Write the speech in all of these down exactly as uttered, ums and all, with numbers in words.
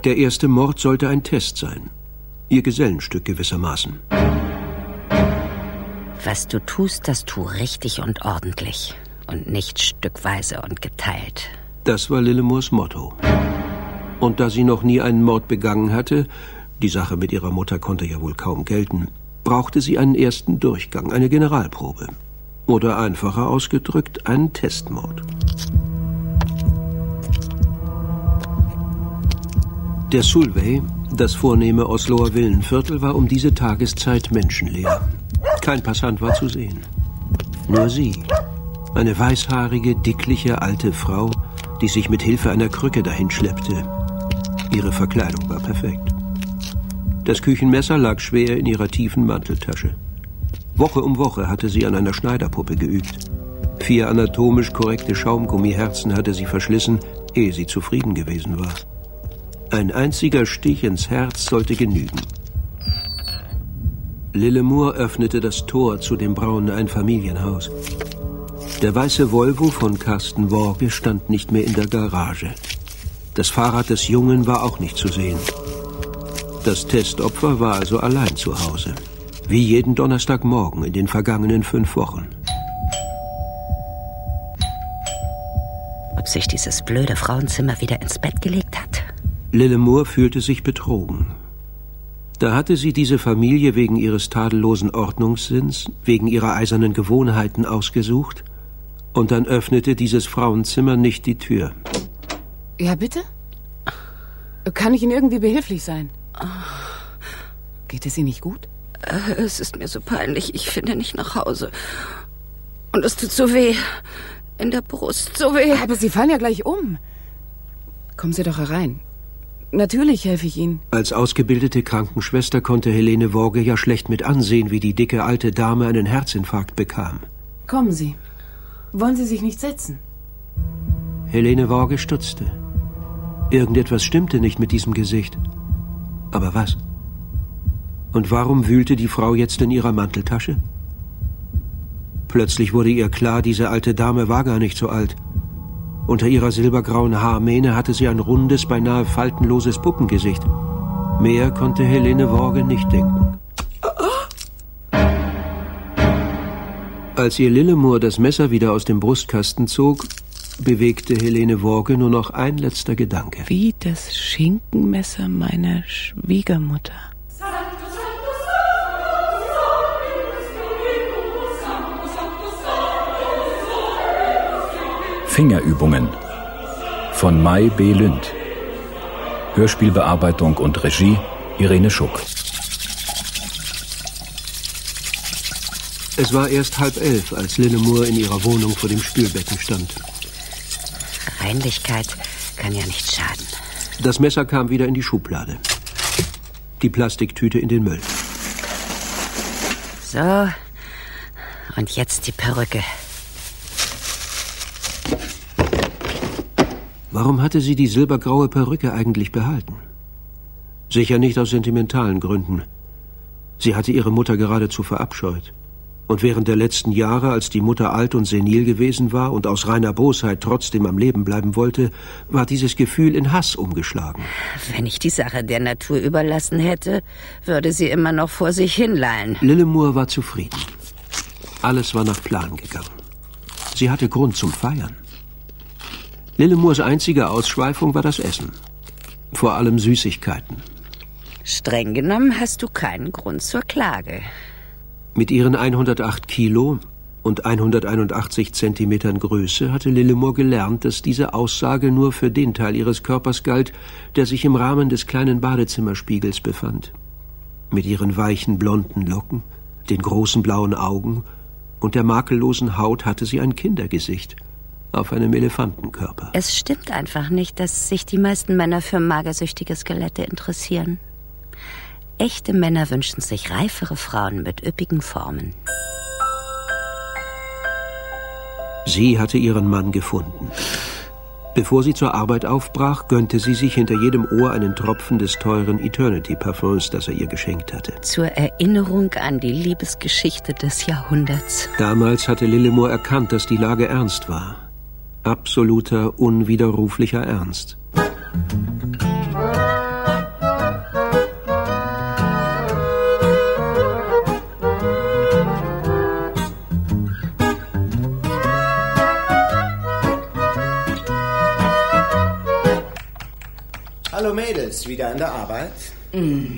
Der erste Mord sollte ein Test sein. Ihr Gesellenstück gewissermaßen. Was du tust, das tu richtig und ordentlich. Und nicht stückweise und geteilt. Das war Lillemors Motto. Und da sie noch nie einen Mord begangen hatte, die Sache mit ihrer Mutter konnte ja wohl kaum gelten, brauchte sie einen ersten Durchgang, eine Generalprobe. Oder einfacher ausgedrückt, einen Testmord. Der Solvay, das vornehme Osloer Villenviertel, war um diese Tageszeit menschenleer. Kein Passant war zu sehen. Nur sie, eine weißhaarige, dickliche, alte Frau, die sich mit Hilfe einer Krücke dahinschleppte. Ihre Verkleidung war perfekt. Das Küchenmesser lag schwer in ihrer tiefen Manteltasche. Woche um Woche hatte sie an einer Schneiderpuppe geübt. Vier anatomisch korrekte Schaumgummiherzen hatte sie verschlissen, ehe sie zufrieden gewesen war. Ein einziger Stich ins Herz sollte genügen. Lillemor öffnete das Tor zu dem braunen Einfamilienhaus. Der weiße Volvo von Carsten Worge stand nicht mehr in der Garage. Das Fahrrad des Jungen war auch nicht zu sehen. Das Testopfer war also allein zu Hause. Wie jeden Donnerstagmorgen in den vergangenen fünf Wochen. Ob sich dieses blöde Frauenzimmer wieder ins Bett gelegt hat? Lillemor fühlte sich betrogen. Da hatte sie diese Familie wegen ihres tadellosen Ordnungssinns, wegen ihrer eisernen Gewohnheiten ausgesucht, und dann öffnete dieses Frauenzimmer nicht die Tür. Ja, bitte? Kann ich Ihnen irgendwie behilflich sein? Geht es Ihnen nicht gut? Es ist mir so peinlich, ich finde nicht nach Hause. Und es tut so weh. In der Brust, so weh. Aber Sie fallen ja gleich um. Kommen Sie doch herein. Natürlich helfe ich Ihnen. Als ausgebildete Krankenschwester konnte Helene Worge ja schlecht mit ansehen, wie die dicke alte Dame einen Herzinfarkt bekam. Kommen Sie. Wollen Sie sich nicht setzen? Helene Worge stutzte. Irgendetwas stimmte nicht mit diesem Gesicht. Aber was? Und warum wühlte die Frau jetzt in ihrer Manteltasche? Plötzlich wurde ihr klar, diese alte Dame war gar nicht so alt. Unter ihrer silbergrauen Haarmähne hatte sie ein rundes, beinahe faltenloses Puppengesicht. Mehr konnte Helene Worge nicht denken. Als ihr Lillemor das Messer wieder aus dem Brustkasten zog, bewegte Helene Worge nur noch ein letzter Gedanke. Wie das Schinkenmesser meiner Schwiegermutter. Fingerübungen von Mai B. Lünd. Hörspielbearbeitung und Regie Irene Schuck. Es war erst halb elf, als Lillemor in ihrer Wohnung vor dem Spülbecken stand. Reinlichkeit kann ja nicht schaden. Das Messer kam wieder in die Schublade. Die Plastiktüte in den Müll. So, und jetzt die Perücke. Warum hatte sie die silbergraue Perücke eigentlich behalten? Sicher nicht aus sentimentalen Gründen. Sie hatte ihre Mutter geradezu verabscheut. Und während der letzten Jahre, als die Mutter alt und senil gewesen war und aus reiner Bosheit trotzdem am Leben bleiben wollte, war dieses Gefühl in Hass umgeschlagen. Wenn ich die Sache der Natur überlassen hätte, würde sie immer noch vor sich hinlallen. Lillemor war zufrieden. Alles war nach Plan gegangen. Sie hatte Grund zum Feiern. Lillemors einzige Ausschweifung war das Essen. Vor allem Süßigkeiten. Streng genommen hast du keinen Grund zur Klage. Mit ihren hundertacht Kilo und hunderteinundachtzig Zentimetern Größe hatte Lillemor gelernt, dass diese Aussage nur für den Teil ihres Körpers galt, der sich im Rahmen des kleinen Badezimmerspiegels befand. Mit ihren weichen blonden Locken, den großen blauen Augen und der makellosen Haut hatte sie ein Kindergesicht auf einem Elefantenkörper. Es stimmt einfach nicht, dass sich die meisten Männer für magersüchtige Skelette interessieren. Echte Männer wünschen sich reifere Frauen mit üppigen Formen. Sie hatte ihren Mann gefunden. Bevor sie zur Arbeit aufbrach, gönnte sie sich hinter jedem Ohr einen Tropfen des teuren Eternity-Parfüms, das er ihr geschenkt hatte. Zur Erinnerung an die Liebesgeschichte des Jahrhunderts. Damals hatte Lillemor erkannt, dass die Lage ernst war. Absoluter, unwiderruflicher Ernst. Mädels, wieder an der Arbeit? Mm.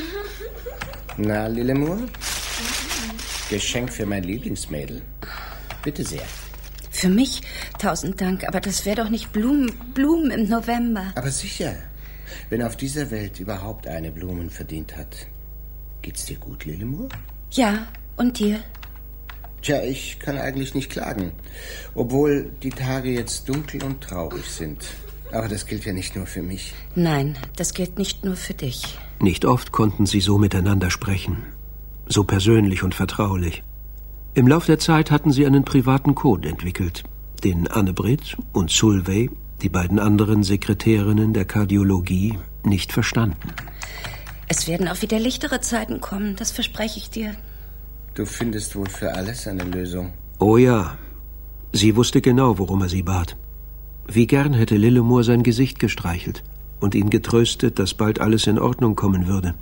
Na, Lillemur? Geschenk für mein Lieblingsmädel. Bitte sehr. Für mich? Tausend Dank, aber das wäre doch nicht Blumen, Blumen im November. Aber sicher, wenn auf dieser Welt überhaupt eine Blumen verdient hat. Geht's dir gut, Lillemur? Ja, und dir? Tja, ich kann eigentlich nicht klagen, obwohl die Tage jetzt dunkel und traurig sind. Aber das gilt ja nicht nur für mich. Nein, das gilt nicht nur für dich. Nicht oft konnten sie so miteinander sprechen. So persönlich und vertraulich. Im Lauf der Zeit hatten sie einen privaten Code entwickelt, den Anne-Britt und Solveig, die beiden anderen Sekretärinnen der Kardiologie, nicht verstanden. Es werden auch wieder lichtere Zeiten kommen, das verspreche ich dir. Du findest wohl für alles eine Lösung. Oh ja, sie wusste genau, worum er sie bat. Wie gern hätte Lillemur sein Gesicht gestreichelt und ihn getröstet, dass bald alles in Ordnung kommen würde.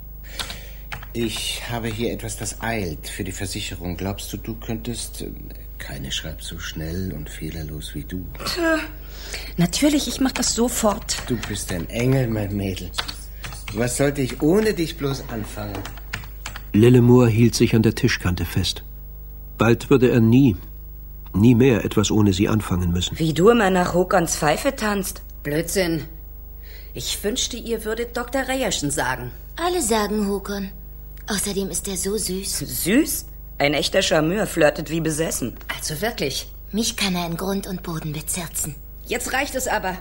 Ich habe hier etwas, das eilt für die Versicherung. Glaubst du, du könntest... Keine schreibt so schnell und fehlerlos wie du. Tja, natürlich, ich mache das sofort. Du bist ein Engel, mein Mädel. Was sollte ich ohne dich bloß anfangen? Lillemur hielt sich an der Tischkante fest. Bald würde er nie, nie mehr etwas ohne sie anfangen müssen. Wie du immer nach Håkans Pfeife tanzt. Blödsinn. Ich wünschte, ihr würdet Doktor Reierschen sagen. Alle sagen Håkon. Außerdem ist er so süß. Süß? Ein echter Charmeur, flirtet wie besessen. Also wirklich. Mich kann er in Grund und Boden bezirzen. Jetzt reicht es aber.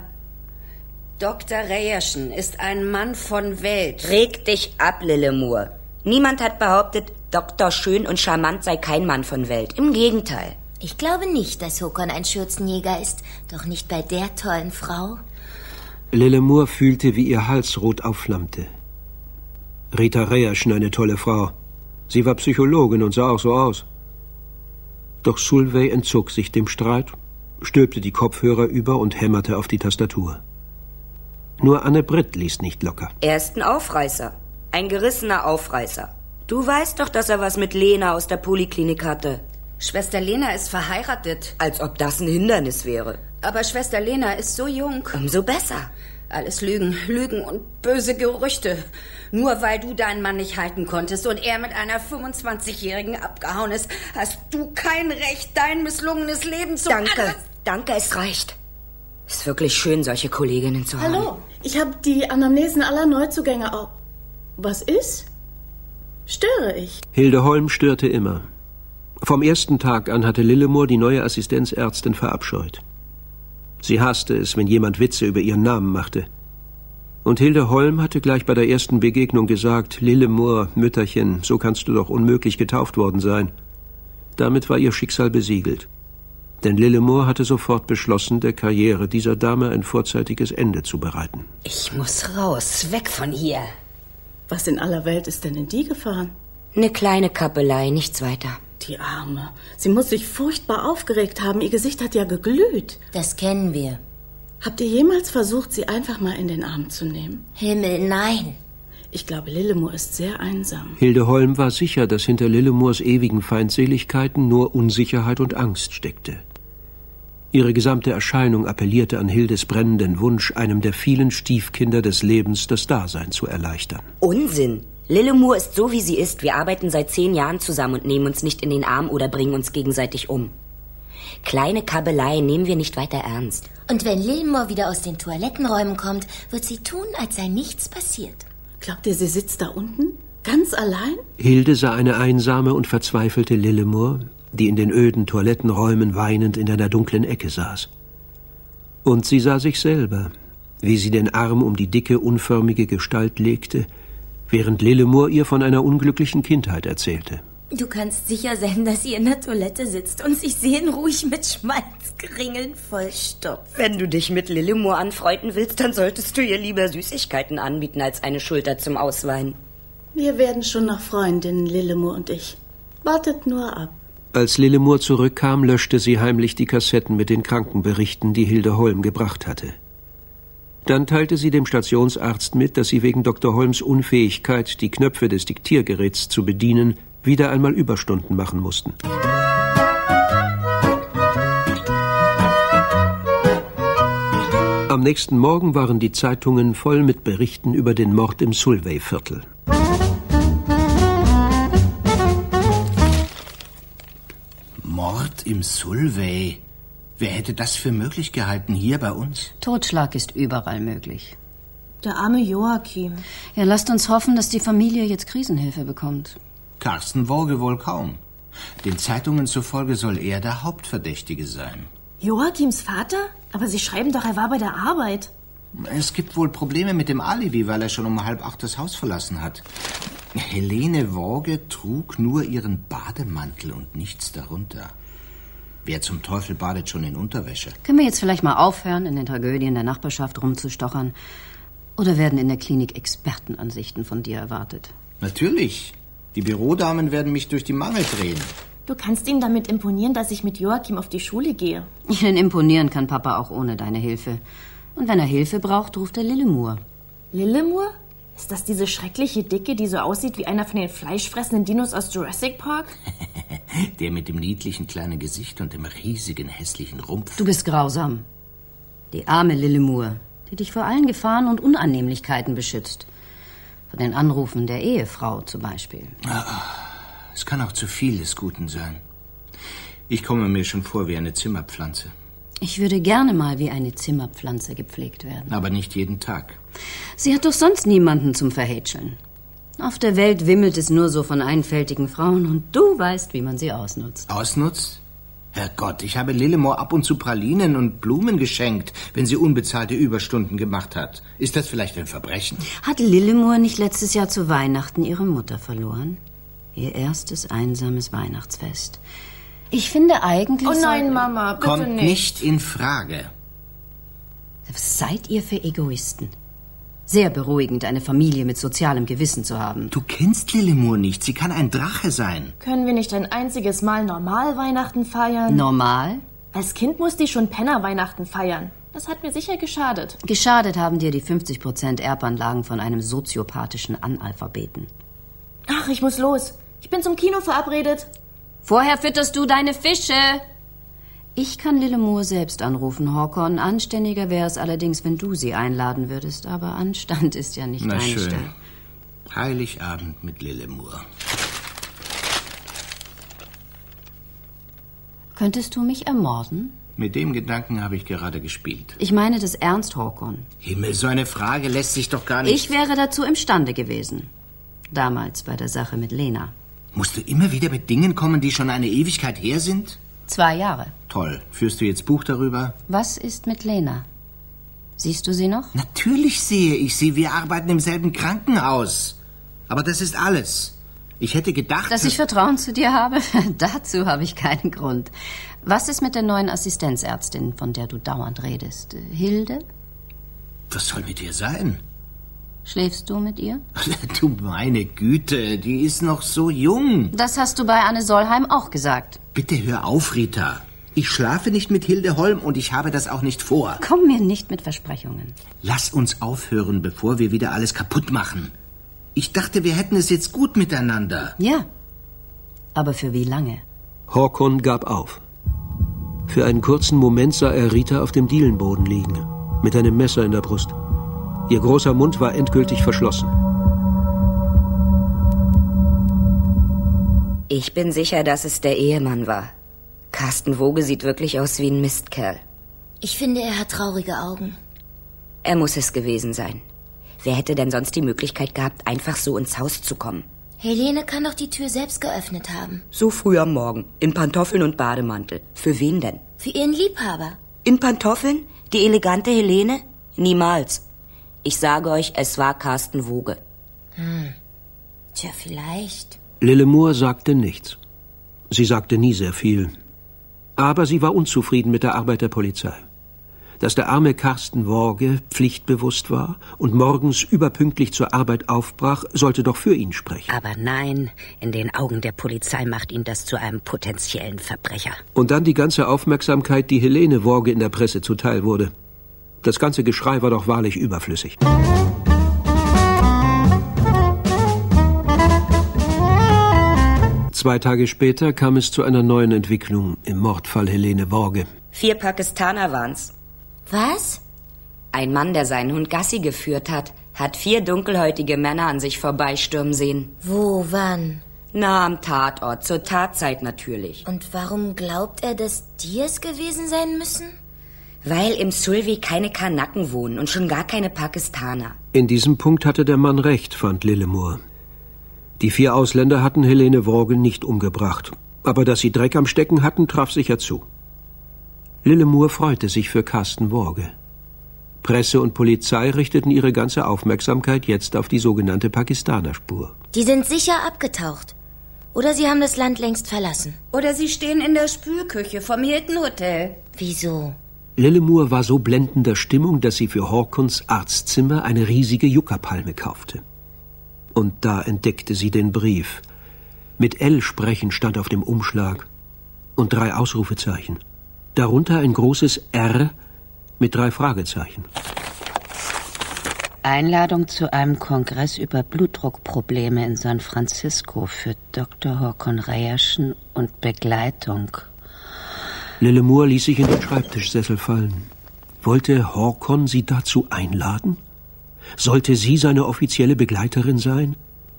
Doktor Reierschen ist ein Mann von Welt. Reg dich ab, Lillemur. Niemand hat behauptet, Doktor Schön und Charmant sei kein Mann von Welt. Im Gegenteil. Ich glaube nicht, dass Håkon ein Schürzenjäger ist. Doch nicht bei der tollen Frau. Lillemur fühlte, wie ihr Hals rot aufflammte. Rita Reierschen, eine tolle Frau. Sie war Psychologin und sah auch so aus. Doch Solveig entzog sich dem Streit, stülpte die Kopfhörer über und hämmerte auf die Tastatur. Nur Anne-Britt ließ nicht locker. Er ist ein Aufreißer. Ein gerissener Aufreißer. Du weißt doch, dass er was mit Lena aus der Poliklinik hatte. Schwester Lena ist verheiratet. Als ob das ein Hindernis wäre. Aber Schwester Lena ist so jung. Umso besser. Alles Lügen, Lügen und böse Gerüchte. Nur weil du deinen Mann nicht halten konntest und er mit einer fünfundzwanzigjährigen abgehauen ist, hast du kein Recht, dein misslungenes Leben zu... Danke, danke, es reicht. Ist wirklich schön, solche Kolleginnen zu haben. Hallo, ich habe die Anamnesen aller Neuzugänge auf. Was ist? Störe ich? Hilde Holm störte immer. Vom ersten Tag an hatte Lillemur die neue Assistenzärztin verabscheut. Sie hasste es, wenn jemand Witze über ihren Namen machte. Und Hilde Holm hatte gleich bei der ersten Begegnung gesagt, Lillemur, Mütterchen, so kannst du doch unmöglich getauft worden sein. Damit war ihr Schicksal besiegelt. Denn Lillemur hatte sofort beschlossen, der Karriere dieser Dame ein vorzeitiges Ende zu bereiten. Ich muss raus, weg von hier. Was in aller Welt ist denn in die gefahren? Eine kleine Kappelei, nichts weiter. Die Arme. Sie muss sich furchtbar aufgeregt haben. Ihr Gesicht hat ja geglüht. Das kennen wir. Habt ihr jemals versucht, sie einfach mal in den Arm zu nehmen? Himmel, nein. Ich glaube, Lillemur ist sehr einsam. Hilde Holm war sicher, dass hinter Lillemurs ewigen Feindseligkeiten nur Unsicherheit und Angst steckte. Ihre gesamte Erscheinung appellierte an Hildes brennenden Wunsch, einem der vielen Stiefkinder des Lebens das Dasein zu erleichtern. Unsinn! Lillemur ist so, wie sie ist. Wir arbeiten seit zehn Jahren zusammen und nehmen uns nicht in den Arm oder bringen uns gegenseitig um. Kleine Kabelei nehmen wir nicht weiter ernst. Und wenn Lillemur wieder aus den Toilettenräumen kommt, wird sie tun, als sei nichts passiert. Glaubt ihr, sie sitzt da unten? Ganz allein? Hilde sah eine einsame und verzweifelte Lillemur, die in den öden Toilettenräumen weinend in einer dunklen Ecke saß. Und sie sah sich selber, wie sie den Arm um die dicke, unförmige Gestalt legte, während Lillemur ihr von einer unglücklichen Kindheit erzählte. Du kannst sicher sein, dass sie in der Toilette sitzt und sich seelenruhig mit Schmalzkringeln vollstopft. Wenn du dich mit Lillemur anfreunden willst, dann solltest du ihr lieber Süßigkeiten anbieten als eine Schulter zum Ausweinen. Wir werden schon noch Freundinnen, Lillemur und ich. Wartet nur ab. Als Lillemur zurückkam, löschte sie heimlich die Kassetten mit den Krankenberichten, die Hilde Holm gebracht hatte. Dann teilte sie dem Stationsarzt mit, dass sie wegen Doktor Holms Unfähigkeit, die Knöpfe des Diktiergeräts zu bedienen, wieder einmal Überstunden machen mussten. Am nächsten Morgen waren die Zeitungen voll mit Berichten über den Mord im Solway-Viertel. Mord im Solway? Wer hätte das für möglich gehalten hier bei uns? Totschlag ist überall möglich. Der arme Joachim. Ja, lasst uns hoffen, dass die Familie jetzt Krisenhilfe bekommt. Karsten Woge wohl kaum. Den Zeitungen zufolge soll er der Hauptverdächtige sein. Joachims Vater? Aber Sie schreiben doch, er war bei der Arbeit. Es gibt wohl Probleme mit dem Alibi, weil er schon um halb acht das Haus verlassen hat. Helene Woge trug nur ihren Bademantel und nichts darunter. Wer zum Teufel badet schon in Unterwäsche? Können wir jetzt vielleicht mal aufhören, in den Tragödien der Nachbarschaft rumzustochern? Oder werden in der Klinik Expertenansichten von dir erwartet? Natürlich. Die Bürodamen werden mich durch die Mangel drehen. Du kannst ihm damit imponieren, dass ich mit Joachim auf die Schule gehe. Ihnen imponieren kann Papa auch ohne deine Hilfe. Und wenn er Hilfe braucht, ruft er Lillemur. Lillemur? Ist das diese schreckliche Dicke, die so aussieht wie einer von den fleischfressenden Dinos aus Jurassic Park? Der mit dem niedlichen kleinen Gesicht und dem riesigen hässlichen Rumpf. Du bist grausam. Die arme Lillemur, die dich vor allen Gefahren und Unannehmlichkeiten beschützt. Von den Anrufen der Ehefrau zum Beispiel. Es kann auch zu viel des Guten sein. Ich komme mir schon vor wie eine Zimmerpflanze. Ich würde gerne mal wie eine Zimmerpflanze gepflegt werden. Aber nicht jeden Tag. Sie hat doch sonst niemanden zum Verhätscheln. Auf der Welt wimmelt es nur so von einfältigen Frauen und du weißt, wie man sie ausnutzt. Ausnutzt? Herrgott, ich habe Lillemor ab und zu Pralinen und Blumen geschenkt, wenn sie unbezahlte Überstunden gemacht hat. Ist das vielleicht ein Verbrechen? Hat Lillemor nicht letztes Jahr zu Weihnachten ihre Mutter verloren? Ihr erstes einsames Weihnachtsfest. Ich finde eigentlich... Oh nein, Mama, bitte Kommt nicht. nicht in Frage. Was seid ihr für Egoisten? Sehr beruhigend, eine Familie mit sozialem Gewissen zu haben. Du kennst Lillemor nicht. Sie kann ein Drache sein. Können wir nicht ein einziges Mal normal Weihnachten feiern? Normal? Als Kind musste ich schon Penner-Weihnachten feiern. Das hat mir sicher geschadet. Geschadet haben dir die fünfzig Prozent Erbanlagen von einem soziopathischen Analphabeten. Ach, ich muss los. Ich bin zum Kino verabredet. Vorher fütterst du deine Fische. Ich kann Lillemor selbst anrufen, Håkon. Anständiger wäre es allerdings, wenn du sie einladen würdest. Aber Anstand ist ja nicht Na deine schön. Stelle. Heiligabend mit Lillemor. Könntest du mich ermorden? Mit dem Gedanken habe ich gerade gespielt. Ich meine das ernst, Håkon. Himmel, so eine Frage lässt sich doch gar nicht... Ich wäre dazu imstande gewesen. Damals bei der Sache mit Lena. Musst du immer wieder mit Dingen kommen, die schon eine Ewigkeit her sind? Zwei Jahre. Toll. Führst du jetzt Buch darüber? Was ist mit Lena? Siehst du sie noch? Natürlich sehe ich sie. Wir arbeiten im selben Krankenhaus. Aber das ist alles. Ich hätte gedacht... Dass ich Vertrauen zu dir habe? Dazu habe ich keinen Grund. Was ist mit der neuen Assistenzärztin, von der du dauernd redest? Hilde? Was soll mit ihr sein? Schläfst du mit ihr? Du meine Güte, die ist noch so jung. Das hast du bei Anne Solheim auch gesagt. Bitte hör auf, Rita. Ich schlafe nicht mit Hilde Holm und ich habe das auch nicht vor. Komm mir nicht mit Versprechungen. Lass uns aufhören, bevor wir wieder alles kaputt machen. Ich dachte, wir hätten es jetzt gut miteinander. Ja, aber für wie lange? Håkon gab auf. Für einen kurzen Moment sah er Rita auf dem Dielenboden liegen, mit einem Messer in der Brust. Ihr großer Mund war endgültig verschlossen. Ich bin sicher, dass es der Ehemann war. Karsten Woge sieht wirklich aus wie ein Mistkerl. Ich finde, er hat traurige Augen. Er muss es gewesen sein. Wer hätte denn sonst die Möglichkeit gehabt, einfach so ins Haus zu kommen? Helene kann doch die Tür selbst geöffnet haben. So früh am Morgen, in Pantoffeln und Bademantel. Für wen denn? Für ihren Liebhaber. In Pantoffeln? Die elegante Helene? Niemals. Ich sage euch, es war Karsten Woge. Hm. Tja, vielleicht. Lillemor sagte nichts. Sie sagte nie sehr viel. Aber sie war unzufrieden mit der Arbeit der Polizei. Dass der arme Karsten Woge pflichtbewusst war und morgens überpünktlich zur Arbeit aufbrach, sollte doch für ihn sprechen. Aber nein, in den Augen der Polizei macht ihn das zu einem potenziellen Verbrecher. Und dann die ganze Aufmerksamkeit, die Helene Woge in der Presse zuteil wurde. Das ganze Geschrei war doch wahrlich überflüssig. Zwei Tage später kam es zu einer neuen Entwicklung im Mordfall Helene Woge. Vier Pakistaner waren's. Was? Ein Mann, der seinen Hund Gassi geführt hat, hat vier dunkelhäutige Männer an sich vorbeistürmen sehen. Wo, wann? Na, am Tatort, zur Tatzeit natürlich. Und warum glaubt er, dass die es gewesen sein müssen? Weil im Sulvi keine Kanaken wohnen und schon gar keine Pakistaner. In diesem Punkt hatte der Mann recht, fand Lillemore. Die vier Ausländer hatten Helene Worge nicht umgebracht. Aber dass sie Dreck am Stecken hatten, traf sicher zu. Lillemore freute sich für Carsten Worge. Presse und Polizei richteten ihre ganze Aufmerksamkeit jetzt auf die sogenannte Pakistanerspur. Die sind sicher abgetaucht. Oder sie haben das Land längst verlassen. Oder sie stehen in der Spülküche vom Hilton Hotel. Wieso? Lillemore war so blendender Stimmung, dass sie für Horkons Arztzimmer eine riesige Yucca-Palme kaufte. Und da entdeckte sie den Brief. Mit L sprechen stand auf dem Umschlag und drei Ausrufezeichen. Darunter ein großes R mit drei Fragezeichen. Einladung zu einem Kongress über Blutdruckprobleme in San Francisco für Doktor Horkon Reierschen und Begleitung. Lillemore ließ sich in den Schreibtischsessel fallen. Wollte Horkon sie dazu einladen? Sollte sie seine offizielle Begleiterin sein?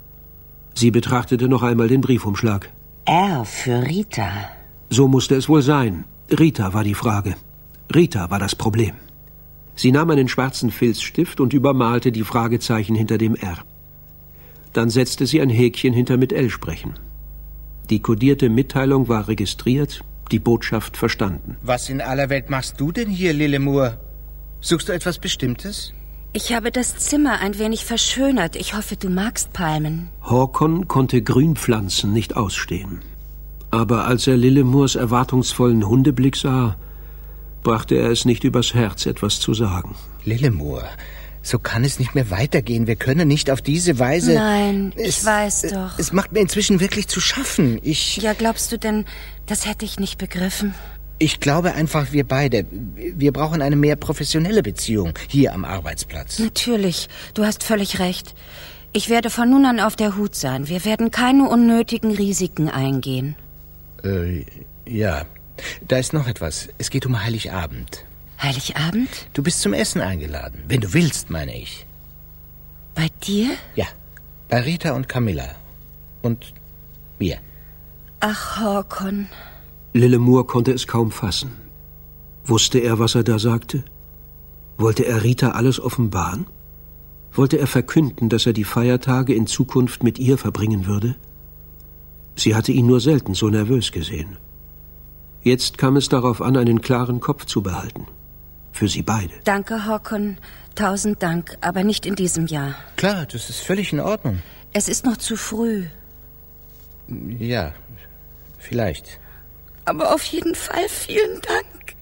Sie betrachtete noch einmal den Briefumschlag. R für Rita. So musste es wohl sein. Rita war die Frage. Rita war das Problem. Sie nahm einen schwarzen Filzstift und übermalte die Fragezeichen hinter dem R. Dann setzte sie ein Häkchen hinter mit L sprechen. Die kodierte Mitteilung war registriert, die Botschaft verstanden. Was in aller Welt machst du denn hier, Lillemore? Suchst du etwas Bestimmtes? Ich habe das Zimmer ein wenig verschönert. Ich hoffe, du magst Palmen. Horkon konnte Grünpflanzen nicht ausstehen. Aber als er Lillemores erwartungsvollen Hundeblick sah, brachte er es nicht übers Herz, etwas zu sagen. Lillemore, so kann es nicht mehr weitergehen. Wir können nicht auf diese Weise... Nein, es, ich weiß doch. Es macht mir inzwischen wirklich zu schaffen. Ich... Ja, glaubst du denn, das hätte ich nicht begriffen? Ich glaube einfach, wir beide, wir brauchen eine mehr professionelle Beziehung hier am Arbeitsplatz. Natürlich, du hast völlig recht. Ich werde von nun an auf der Hut sein. Wir werden keine unnötigen Risiken eingehen. Äh, ja. Da ist noch etwas. Es geht um Heiligabend. Heiligabend? Du bist zum Essen eingeladen. Wenn du willst, meine ich. Bei dir? Ja, bei Rita und Camilla. Und mir. Ach, Horkon. Lillemore konnte es kaum fassen. Wusste er, was er da sagte? Wollte er Rita alles offenbaren? Wollte er verkünden, dass er die Feiertage in Zukunft mit ihr verbringen würde? Sie hatte ihn nur selten so nervös gesehen. Jetzt kam es darauf an, einen klaren Kopf zu behalten. Für sie beide. Danke, Horkon. Tausend Dank, aber nicht in diesem Jahr. Klar, das ist völlig in Ordnung. Es ist noch zu früh. Ja, vielleicht. Aber auf jeden Fall vielen Dank.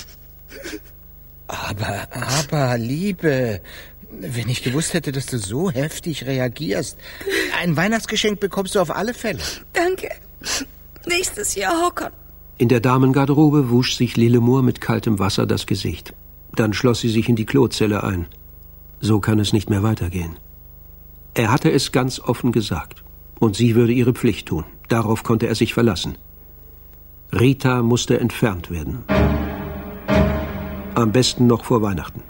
Aber, aber, Liebe, wenn ich gewusst hätte, dass du so heftig reagierst. Ein Weihnachtsgeschenk bekommst du auf alle Fälle. Danke. Nächstes Jahr, Horkon. In der Damengarderobe wusch sich Lillemore mit kaltem Wasser das Gesicht. Dann schloss sie sich in die Klozelle ein. So kann es nicht mehr weitergehen. Er hatte es ganz offen gesagt. Und sie würde ihre Pflicht tun. Darauf konnte er sich verlassen. Rita musste entfernt werden. Am besten noch vor Weihnachten.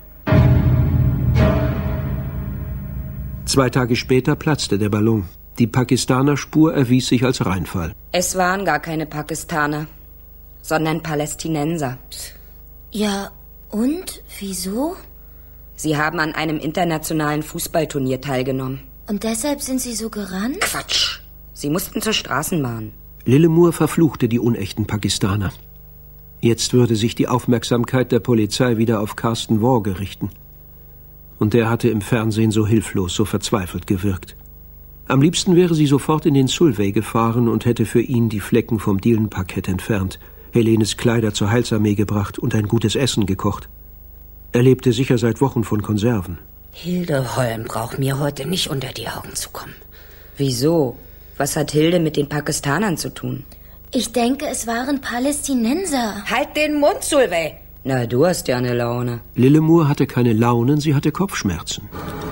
Zwei Tage später platzte der Ballon. Die Pakistanerspur erwies sich als Reinfall. Es waren gar keine Pakistaner, sondern Palästinenser. Ja, und? Wieso? Sie haben an einem internationalen Fußballturnier teilgenommen. Und deshalb sind sie so gerannt? Quatsch! Sie mussten zur Straßenbahn. Lillemore verfluchte die unechten Pakistaner. Jetzt würde sich die Aufmerksamkeit der Polizei wieder auf Carsten Worge richten. Und der hatte im Fernsehen so hilflos, so verzweifelt gewirkt. Am liebsten wäre sie sofort in den Sulwey gefahren und hätte für ihn die Flecken vom Dielenparkett entfernt, Helenes Kleider zur Heilsarmee gebracht und ein gutes Essen gekocht. Er lebte sicher seit Wochen von Konserven. Hilde Holm braucht mir heute nicht unter die Augen zu kommen. Wieso? Was hat Hilde mit den Pakistanern zu tun? Ich denke, es waren Palästinenser. Halt den Mund, Sulwey! Na, du hast ja eine Laune. Lillemore hatte keine Launen, sie hatte Kopfschmerzen.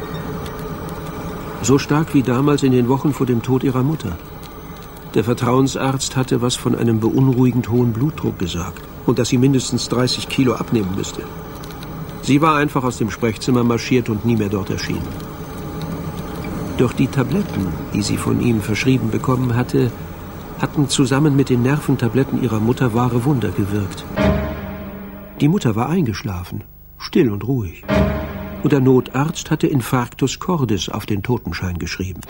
So stark wie damals in den Wochen vor dem Tod ihrer Mutter. Der Vertrauensarzt hatte was von einem beunruhigend hohen Blutdruck gesagt und dass sie mindestens dreißig Kilo abnehmen müsste. Sie war einfach aus dem Sprechzimmer marschiert und nie mehr dort erschienen. Doch die Tabletten, die sie von ihm verschrieben bekommen hatte, hatten zusammen mit den Nerventabletten ihrer Mutter wahre Wunder gewirkt. Die Mutter war eingeschlafen, still und ruhig. Und der Notarzt hatte Infarctus cordis auf den Totenschein geschrieben.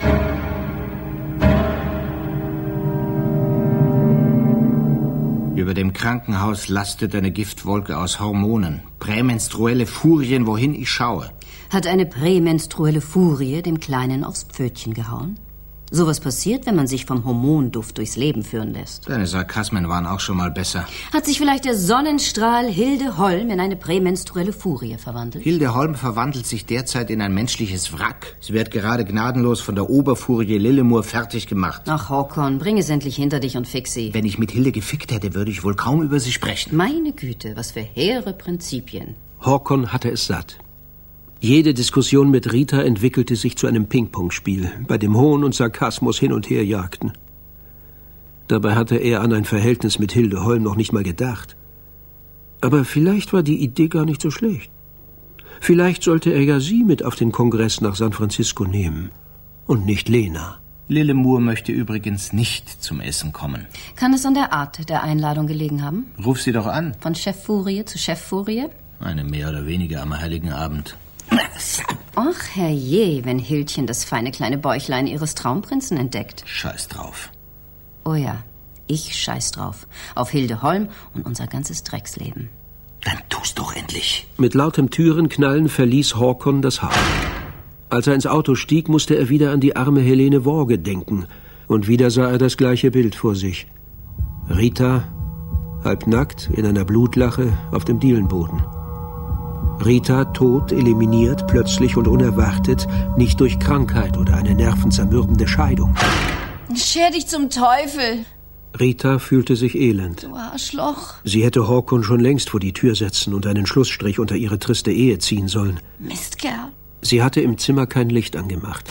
Über dem Krankenhaus lastet eine Giftwolke aus Hormonen. Prämenstruelle Furien, wohin ich schaue. Hat eine prämenstruelle Furie dem Kleinen aufs Pfötchen gehauen? Sowas passiert, wenn man sich vom Hormonduft durchs Leben führen lässt. Deine Sarkasmen waren auch schon mal besser. Hat sich vielleicht der Sonnenstrahl Hilde Holm in eine prämenstruelle Furie verwandelt? Hilde Holm verwandelt sich derzeit in ein menschliches Wrack. Sie wird gerade gnadenlos von der Oberfurie Lillemur fertig gemacht. Ach, Håkon, bring es endlich hinter dich und fix sie. Wenn ich mit Hilde gefickt hätte, würde ich wohl kaum über sie sprechen. Meine Güte, was für hehre Prinzipien. Håkon hatte es satt. Jede Diskussion mit Rita entwickelte sich zu einem Ping-Pong-Spiel, bei dem Hohn und Sarkasmus hin und her jagten. Dabei hatte er an ein Verhältnis mit Hilde Holm noch nicht mal gedacht. Aber vielleicht war die Idee gar nicht so schlecht. Vielleicht sollte er ja sie mit auf den Kongress nach San Francisco nehmen und nicht Lena. Lillemur möchte übrigens nicht zum Essen kommen. Kann es an der Art der Einladung gelegen haben? Ruf sie doch an. Von Cheffurie zu Cheffurie? Eine mehr oder weniger am Heiligen Abend. Ach, herrje, wenn Hildchen das feine kleine Bäuchlein ihres Traumprinzen entdeckt. Scheiß drauf. Oh ja, ich scheiß drauf. Auf Hilde Holm und unser ganzes Drecksleben. Dann tu's doch endlich. Mit lautem Türenknallen verließ Håkon das Haus. Als er ins Auto stieg, musste er wieder an die arme Helene Worge denken. Und wieder sah er das gleiche Bild vor sich. Rita, halbnackt, in einer Blutlache, auf dem Dielenboden. Rita tot, eliminiert, plötzlich und unerwartet, nicht durch Krankheit oder eine nervenzermürbende Scheidung. Scher dich zum Teufel. Rita fühlte sich elend. Du Arschloch. Sie hätte Håkon schon längst vor die Tür setzen und einen Schlussstrich unter ihre triste Ehe ziehen sollen. Mistkerl. Sie hatte im Zimmer kein Licht angemacht.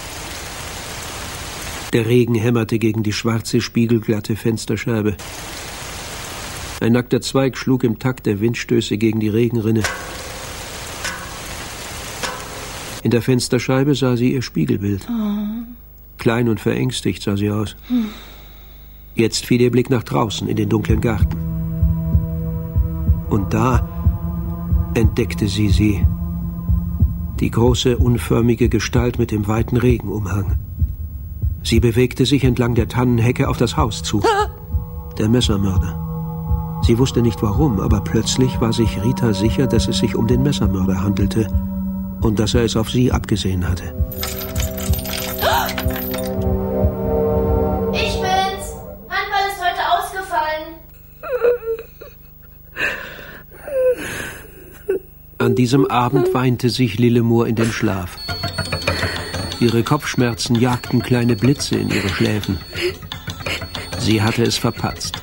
Der Regen hämmerte gegen die schwarze, spiegelglatte Fensterscheibe. Ein nackter Zweig schlug im Takt der Windstöße gegen die Regenrinne. In der Fensterscheibe sah sie ihr Spiegelbild. Oh. Klein und verängstigt sah sie aus. Hm. Jetzt fiel ihr Blick nach draußen in den dunklen Garten. Und da entdeckte sie sie. Die große, unförmige Gestalt mit dem weiten Regenumhang. Sie bewegte sich entlang der Tannenhecke auf das Haus zu. Der Messermörder. Sie wusste nicht warum, aber plötzlich war sich Rita sicher, dass es sich um den Messermörder handelte. Und dass er es auf sie abgesehen hatte. Ich bin's. Handball ist heute ausgefallen. An diesem Abend weinte sich Lillemur in den Schlaf. Ihre Kopfschmerzen jagten kleine Blitze in ihre Schläfen. Sie hatte es verpatzt.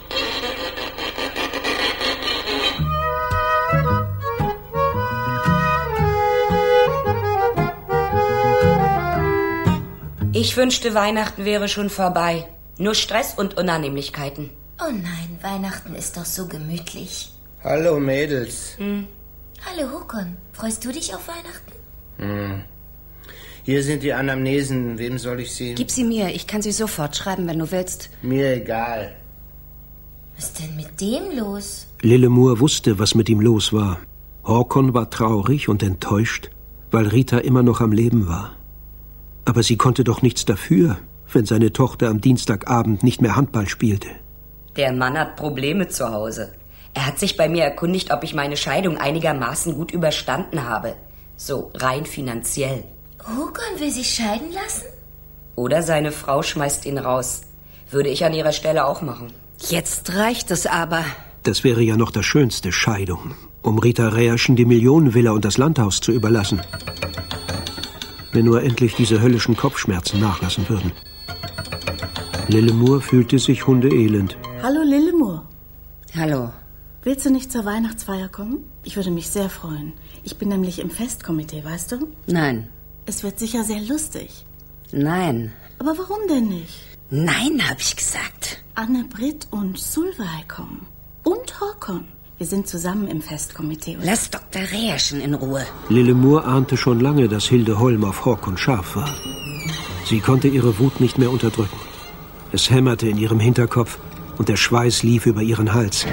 Ich wünschte, Weihnachten wäre schon vorbei. Nur Stress und Unannehmlichkeiten. Oh nein, Weihnachten ist doch so gemütlich. Hallo, Mädels. Hm. Hallo, Håkon. Freust du dich auf Weihnachten? Hm. Hier sind die Anamnesen. Wem soll ich sie? Gib sie mir. Ich kann sie sofort schreiben, wenn du willst. Mir egal. Was ist denn mit dem los? Lillemur wusste, was mit ihm los war. Håkon war traurig und enttäuscht, weil Rita immer noch am Leben war. Aber sie konnte doch nichts dafür, wenn seine Tochter am Dienstagabend nicht mehr Handball spielte. Der Mann hat Probleme zu Hause. Er hat sich bei mir erkundigt, ob ich meine Scheidung einigermaßen gut überstanden habe. So rein finanziell. Håkon will sich scheiden lassen? Oder seine Frau schmeißt ihn raus. Würde ich an ihrer Stelle auch machen. Jetzt reicht es aber. Das wäre ja noch das Schönste, Scheidung. Um Rita Reerschen die Millionenvilla und das Landhaus zu überlassen. Wenn nur endlich diese höllischen Kopfschmerzen nachlassen würden. Lillemur fühlte sich hundeelend. Hallo Lillemur. Hallo. Willst du nicht zur Weihnachtsfeier kommen? Ich würde mich sehr freuen. Ich bin nämlich im Festkomitee, weißt du? Nein. Es wird sicher sehr lustig. Nein. Aber warum denn nicht? Nein, hab ich gesagt. Anne-Britt und Solveig kommen. Und Håkon. Wir sind zusammen im Festkomitee. Lass Doktor Reherschen in Ruhe. Lillemor ahnte schon lange, dass Hilde Holm auf Håkon scharf war. Sie konnte ihre Wut nicht mehr unterdrücken. Es hämmerte in ihrem Hinterkopf und der Schweiß lief über ihren Hals.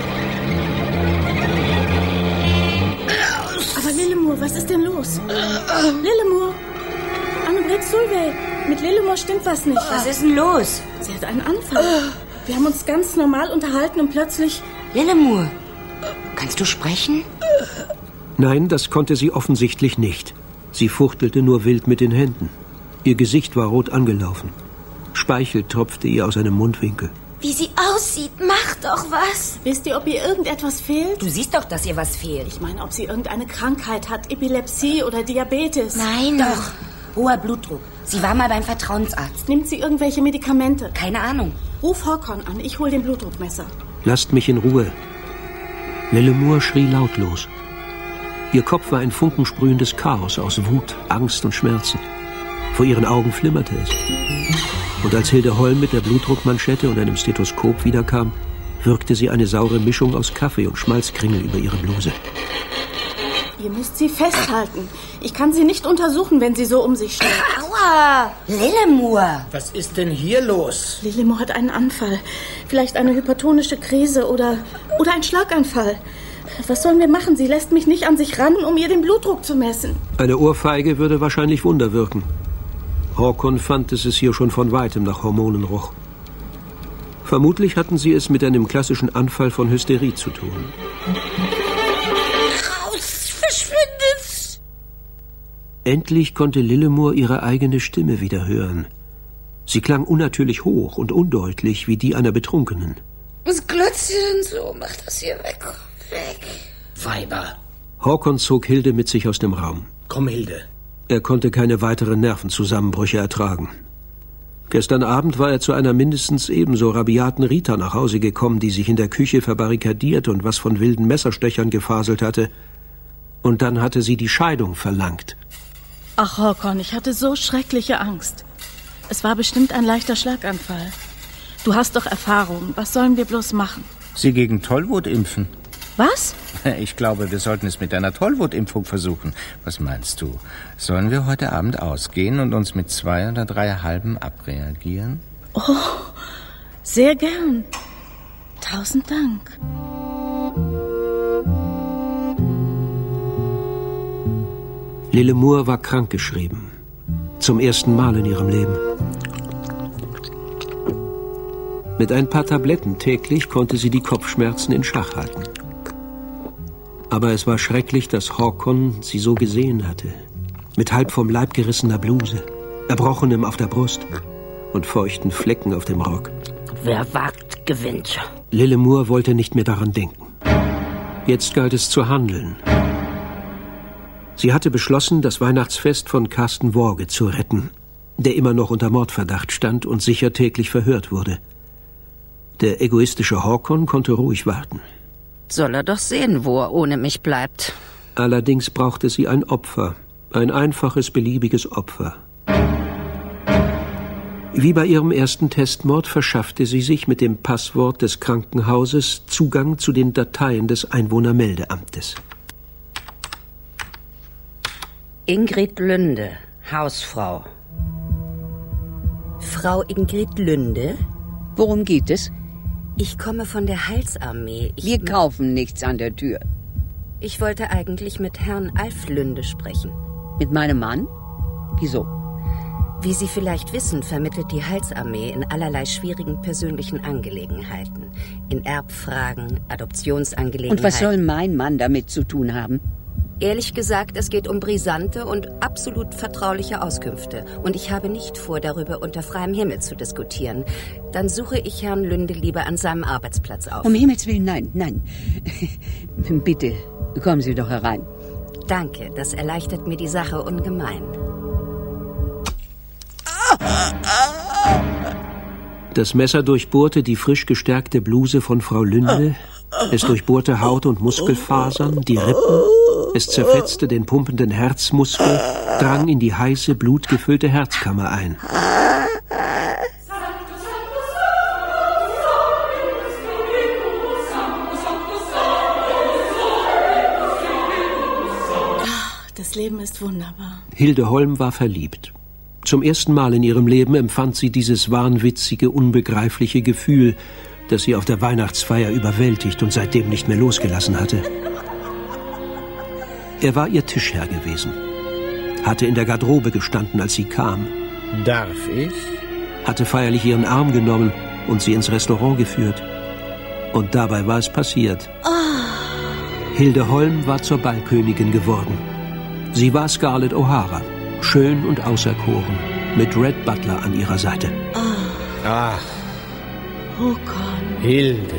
Aber Lillemor, was ist denn los? Lillemor! Anne-Britt Solveig, mit Lillemor stimmt was nicht. Was ist denn los? Sie hat einen Anfall. Wir haben uns ganz normal unterhalten und plötzlich... Lillemor, kannst du sprechen? Nein, das konnte sie offensichtlich nicht. Sie fuchtelte nur wild mit den Händen. Ihr Gesicht war rot angelaufen. Speichel tropfte ihr aus einem Mundwinkel. Wie sie aussieht, mach doch was. Wisst ihr, ob ihr irgendetwas fehlt? Du siehst doch, dass ihr was fehlt. Ich meine, ob sie irgendeine Krankheit hat, Epilepsie oder Diabetes. Nein. Doch. Hoher Blutdruck. Sie war mal beim Vertrauensarzt. Nimmt sie irgendwelche Medikamente? Keine Ahnung. Ruf Håkon an, ich hol den Blutdruckmesser. Lasst mich in Ruhe. Lillemor schrie lautlos. Ihr Kopf war ein funkensprühendes Chaos aus Wut, Angst und Schmerzen. Vor ihren Augen flimmerte es. Und als Hilde Holm mit der Blutdruckmanschette und einem Stethoskop wiederkam, wirkte sie eine saure Mischung aus Kaffee und Schmalzkringel über ihre Bluse. Ihr müsst sie festhalten. Ich kann sie nicht untersuchen, wenn sie so um sich steht. Aua! Lillemor! Was ist denn hier los? Lillemor hat einen Anfall. Vielleicht eine hypertonische Krise oder, oder ein Schlaganfall. Was sollen wir machen? Sie lässt mich nicht an sich ran, um ihr den Blutdruck zu messen. Eine Ohrfeige würde wahrscheinlich Wunder wirken. Håkon fand, dass es hier schon von weitem nach Hormonen roch. Vermutlich hatten sie es mit einem klassischen Anfall von Hysterie zu tun. Raus, verschwindet! Endlich konnte Lillemor ihre eigene Stimme wieder hören. Sie klang unnatürlich hoch und undeutlich wie die einer Betrunkenen. Was glotzt ihr denn so? Mach das hier weg. Weg. Weiber. Håkon zog Hilde mit sich aus dem Raum. Komm, Hilde. Er konnte keine weiteren Nervenzusammenbrüche ertragen. Gestern Abend war er zu einer mindestens ebenso rabiaten Rita nach Hause gekommen, die sich in der Küche verbarrikadiert und was von wilden Messerstöchern gefaselt hatte. Und dann hatte sie die Scheidung verlangt. Ach, Håkon, ich hatte so schreckliche Angst. Es war bestimmt ein leichter Schlaganfall. Du hast doch Erfahrung. Was sollen wir bloß machen? Sie gegen Tollwut impfen. Was? Ich glaube, wir sollten es mit einer Tollwutimpfung versuchen. Was meinst du? Sollen wir heute Abend ausgehen und uns mit zwei oder drei halben abreagieren? Oh, sehr gern. Tausend Dank. Lillemor war krankgeschrieben. Zum ersten Mal in ihrem Leben. Mit ein paar Tabletten täglich konnte sie die Kopfschmerzen in Schach halten. Aber es war schrecklich, dass Håkon sie so gesehen hatte. Mit halb vom Leib gerissener Bluse, Erbrochenem auf der Brust und feuchten Flecken auf dem Rock. Wer wagt, gewinnt. Lillemor wollte nicht mehr daran denken. Jetzt galt es zu handeln. Sie hatte beschlossen, das Weihnachtsfest von Carsten Worge zu retten, der immer noch unter Mordverdacht stand und sicher täglich verhört wurde. Der egoistische Håkon konnte ruhig warten. Soll er doch sehen, wo er ohne mich bleibt. Allerdings brauchte sie ein Opfer, ein einfaches, beliebiges Opfer. Wie bei ihrem ersten Testmord verschaffte sie sich mit dem Passwort des Krankenhauses Zugang zu den Dateien des Einwohnermeldeamtes. Ingrid Lünde, Hausfrau. Frau Ingrid Lünde? Worum geht es? Ich komme von der Heilsarmee. Ich Wir kaufen nichts an der Tür. Ich wollte eigentlich mit Herrn Alf Lünde sprechen. Mit meinem Mann? Wieso? Wie Sie vielleicht wissen, vermittelt die Heilsarmee in allerlei schwierigen persönlichen Angelegenheiten. In Erbfragen, Adoptionsangelegenheiten. Und was soll mein Mann damit zu tun haben? Ehrlich gesagt, es geht um brisante und absolut vertrauliche Auskünfte. Und ich habe nicht vor, darüber unter freiem Himmel zu diskutieren. Dann suche ich Herrn Lünde lieber an seinem Arbeitsplatz auf. Um Himmels Willen, nein, nein. Bitte, kommen Sie doch herein. Danke, das erleichtert mir die Sache ungemein. Das Messer durchbohrte die frisch gestärkte Bluse von Frau Lünde. Es durchbohrte Haut und Muskelfasern, die Rippen. Es zerfetzte den pumpenden Herzmuskel, drang in die heiße, blutgefüllte Herzkammer ein. Das Leben ist wunderbar. Hilde Holm war verliebt. Zum ersten Mal in ihrem Leben empfand sie dieses wahnwitzige, unbegreifliche Gefühl, das sie auf der Weihnachtsfeier überwältigt und seitdem nicht mehr losgelassen hatte. Er war ihr Tischherr gewesen, hatte in der Garderobe gestanden, als sie kam. Darf ich? Hatte feierlich ihren Arm genommen und sie ins Restaurant geführt. Und dabei war es passiert. Oh. Hilde Holm war zur Ballkönigin geworden. Sie war Scarlett O'Hara, schön und auserkoren, mit Red Butler an ihrer Seite. Oh. Ach, Håkon. Hilde.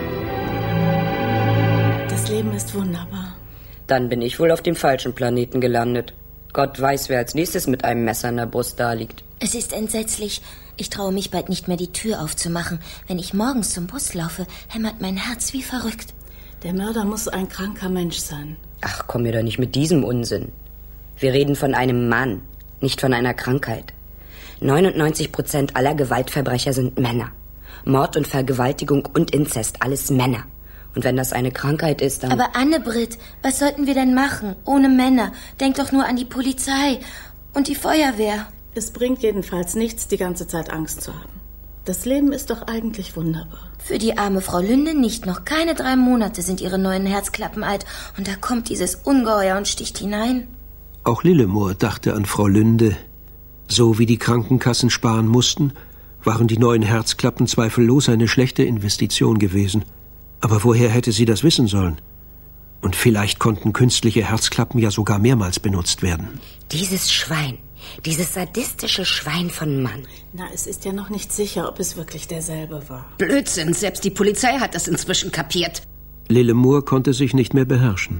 Das Leben ist wunderbar. Dann bin ich wohl auf dem falschen Planeten gelandet. Gott weiß, wer als nächstes mit einem Messer in der Brust daliegt. Es ist entsetzlich. Ich traue mich bald nicht mehr, die Tür aufzumachen. Wenn ich morgens zum Bus laufe, hämmert mein Herz wie verrückt. Der Mörder muss ein kranker Mensch sein. Ach, komm mir doch nicht mit diesem Unsinn. Wir reden von einem Mann, nicht von einer Krankheit. neunundneunzig Prozent aller Gewaltverbrecher sind Männer. Mord und Vergewaltigung und Inzest, alles Männer. Und wenn das eine Krankheit ist, dann... Aber Anne-Britt, was sollten wir denn machen? Ohne Männer. Denk doch nur an die Polizei und die Feuerwehr. Es bringt jedenfalls nichts, die ganze Zeit Angst zu haben. Das Leben ist doch eigentlich wunderbar. Für die arme Frau Lünde nicht. Noch keine drei Monate sind ihre neuen Herzklappen alt. Und da kommt dieses Ungeheuer und sticht hinein. Auch Lillemor dachte an Frau Lünde. So wie die Krankenkassen sparen mussten, waren die neuen Herzklappen zweifellos eine schlechte Investition gewesen. Aber woher hätte sie das wissen sollen? Und vielleicht konnten künstliche Herzklappen ja sogar mehrmals benutzt werden. Dieses Schwein, dieses sadistische Schwein von Mann. Na, es ist ja noch nicht sicher, ob es wirklich derselbe war. Blödsinn, selbst die Polizei hat das inzwischen kapiert. Lillemor konnte sich nicht mehr beherrschen.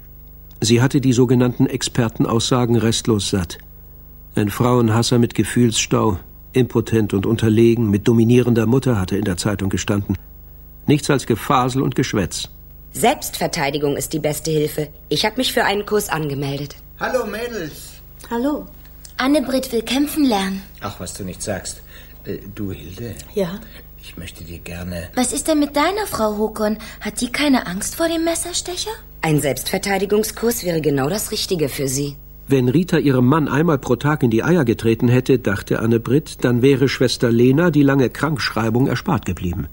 Sie hatte die sogenannten Expertenaussagen restlos satt. Ein Frauenhasser mit Gefühlsstau, impotent und unterlegen, mit dominierender Mutter hatte in der Zeitung gestanden. Nichts als Gefasel und Geschwätz. Selbstverteidigung ist die beste Hilfe. Ich habe mich für einen Kurs angemeldet. Hallo, Mädels. Hallo. Anne-Britt will kämpfen lernen. Ach, was du nicht sagst. Äh, du, Hilde. Ja? Ich möchte dir gerne... Was ist denn mit deiner Frau, Håkon? Hat die keine Angst vor dem Messerstecher? Ein Selbstverteidigungskurs wäre genau das Richtige für sie. Wenn Rita ihrem Mann einmal pro Tag in die Eier getreten hätte, dachte Anne-Britt, dann wäre Schwester Lena die lange Krankschreibung erspart geblieben.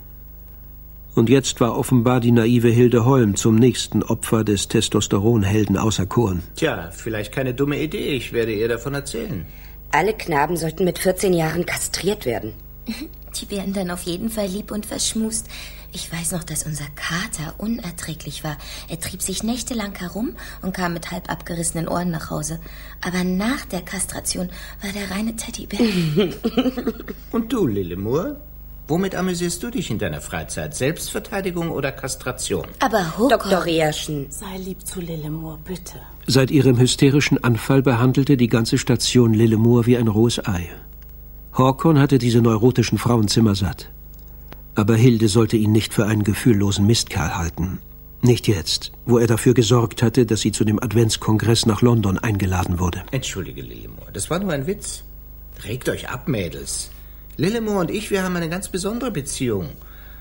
Und jetzt war offenbar die naive Hilde Holm zum nächsten Opfer des Testosteronhelden auserkoren. Tja, vielleicht keine dumme Idee. Ich werde ihr davon erzählen. Alle Knaben sollten mit vierzehn Jahren kastriert werden. Die werden dann auf jeden Fall lieb und verschmust. Ich weiß noch, dass unser Kater unerträglich war. Er trieb sich nächtelang herum und kam mit halb abgerissenen Ohren nach Hause. Aber nach der Kastration war der reine Teddybär. Und du, Lillemor? Womit amüsierst du dich in deiner Freizeit? Selbstverteidigung oder Kastration? Aber Håkon... Doktor Reaschen. Sei lieb zu Lillemor, bitte. Seit ihrem hysterischen Anfall behandelte die ganze Station Lillemor wie ein rohes Ei. Håkon hatte diese neurotischen Frauenzimmer satt. Aber Hilde sollte ihn nicht für einen gefühllosen Mistkerl halten. Nicht jetzt, wo er dafür gesorgt hatte, dass sie zu dem Adventskongress nach London eingeladen wurde. Entschuldige, Lillemor, das war nur ein Witz. Regt euch ab, Mädels. Lillemor und ich, wir haben eine ganz besondere Beziehung.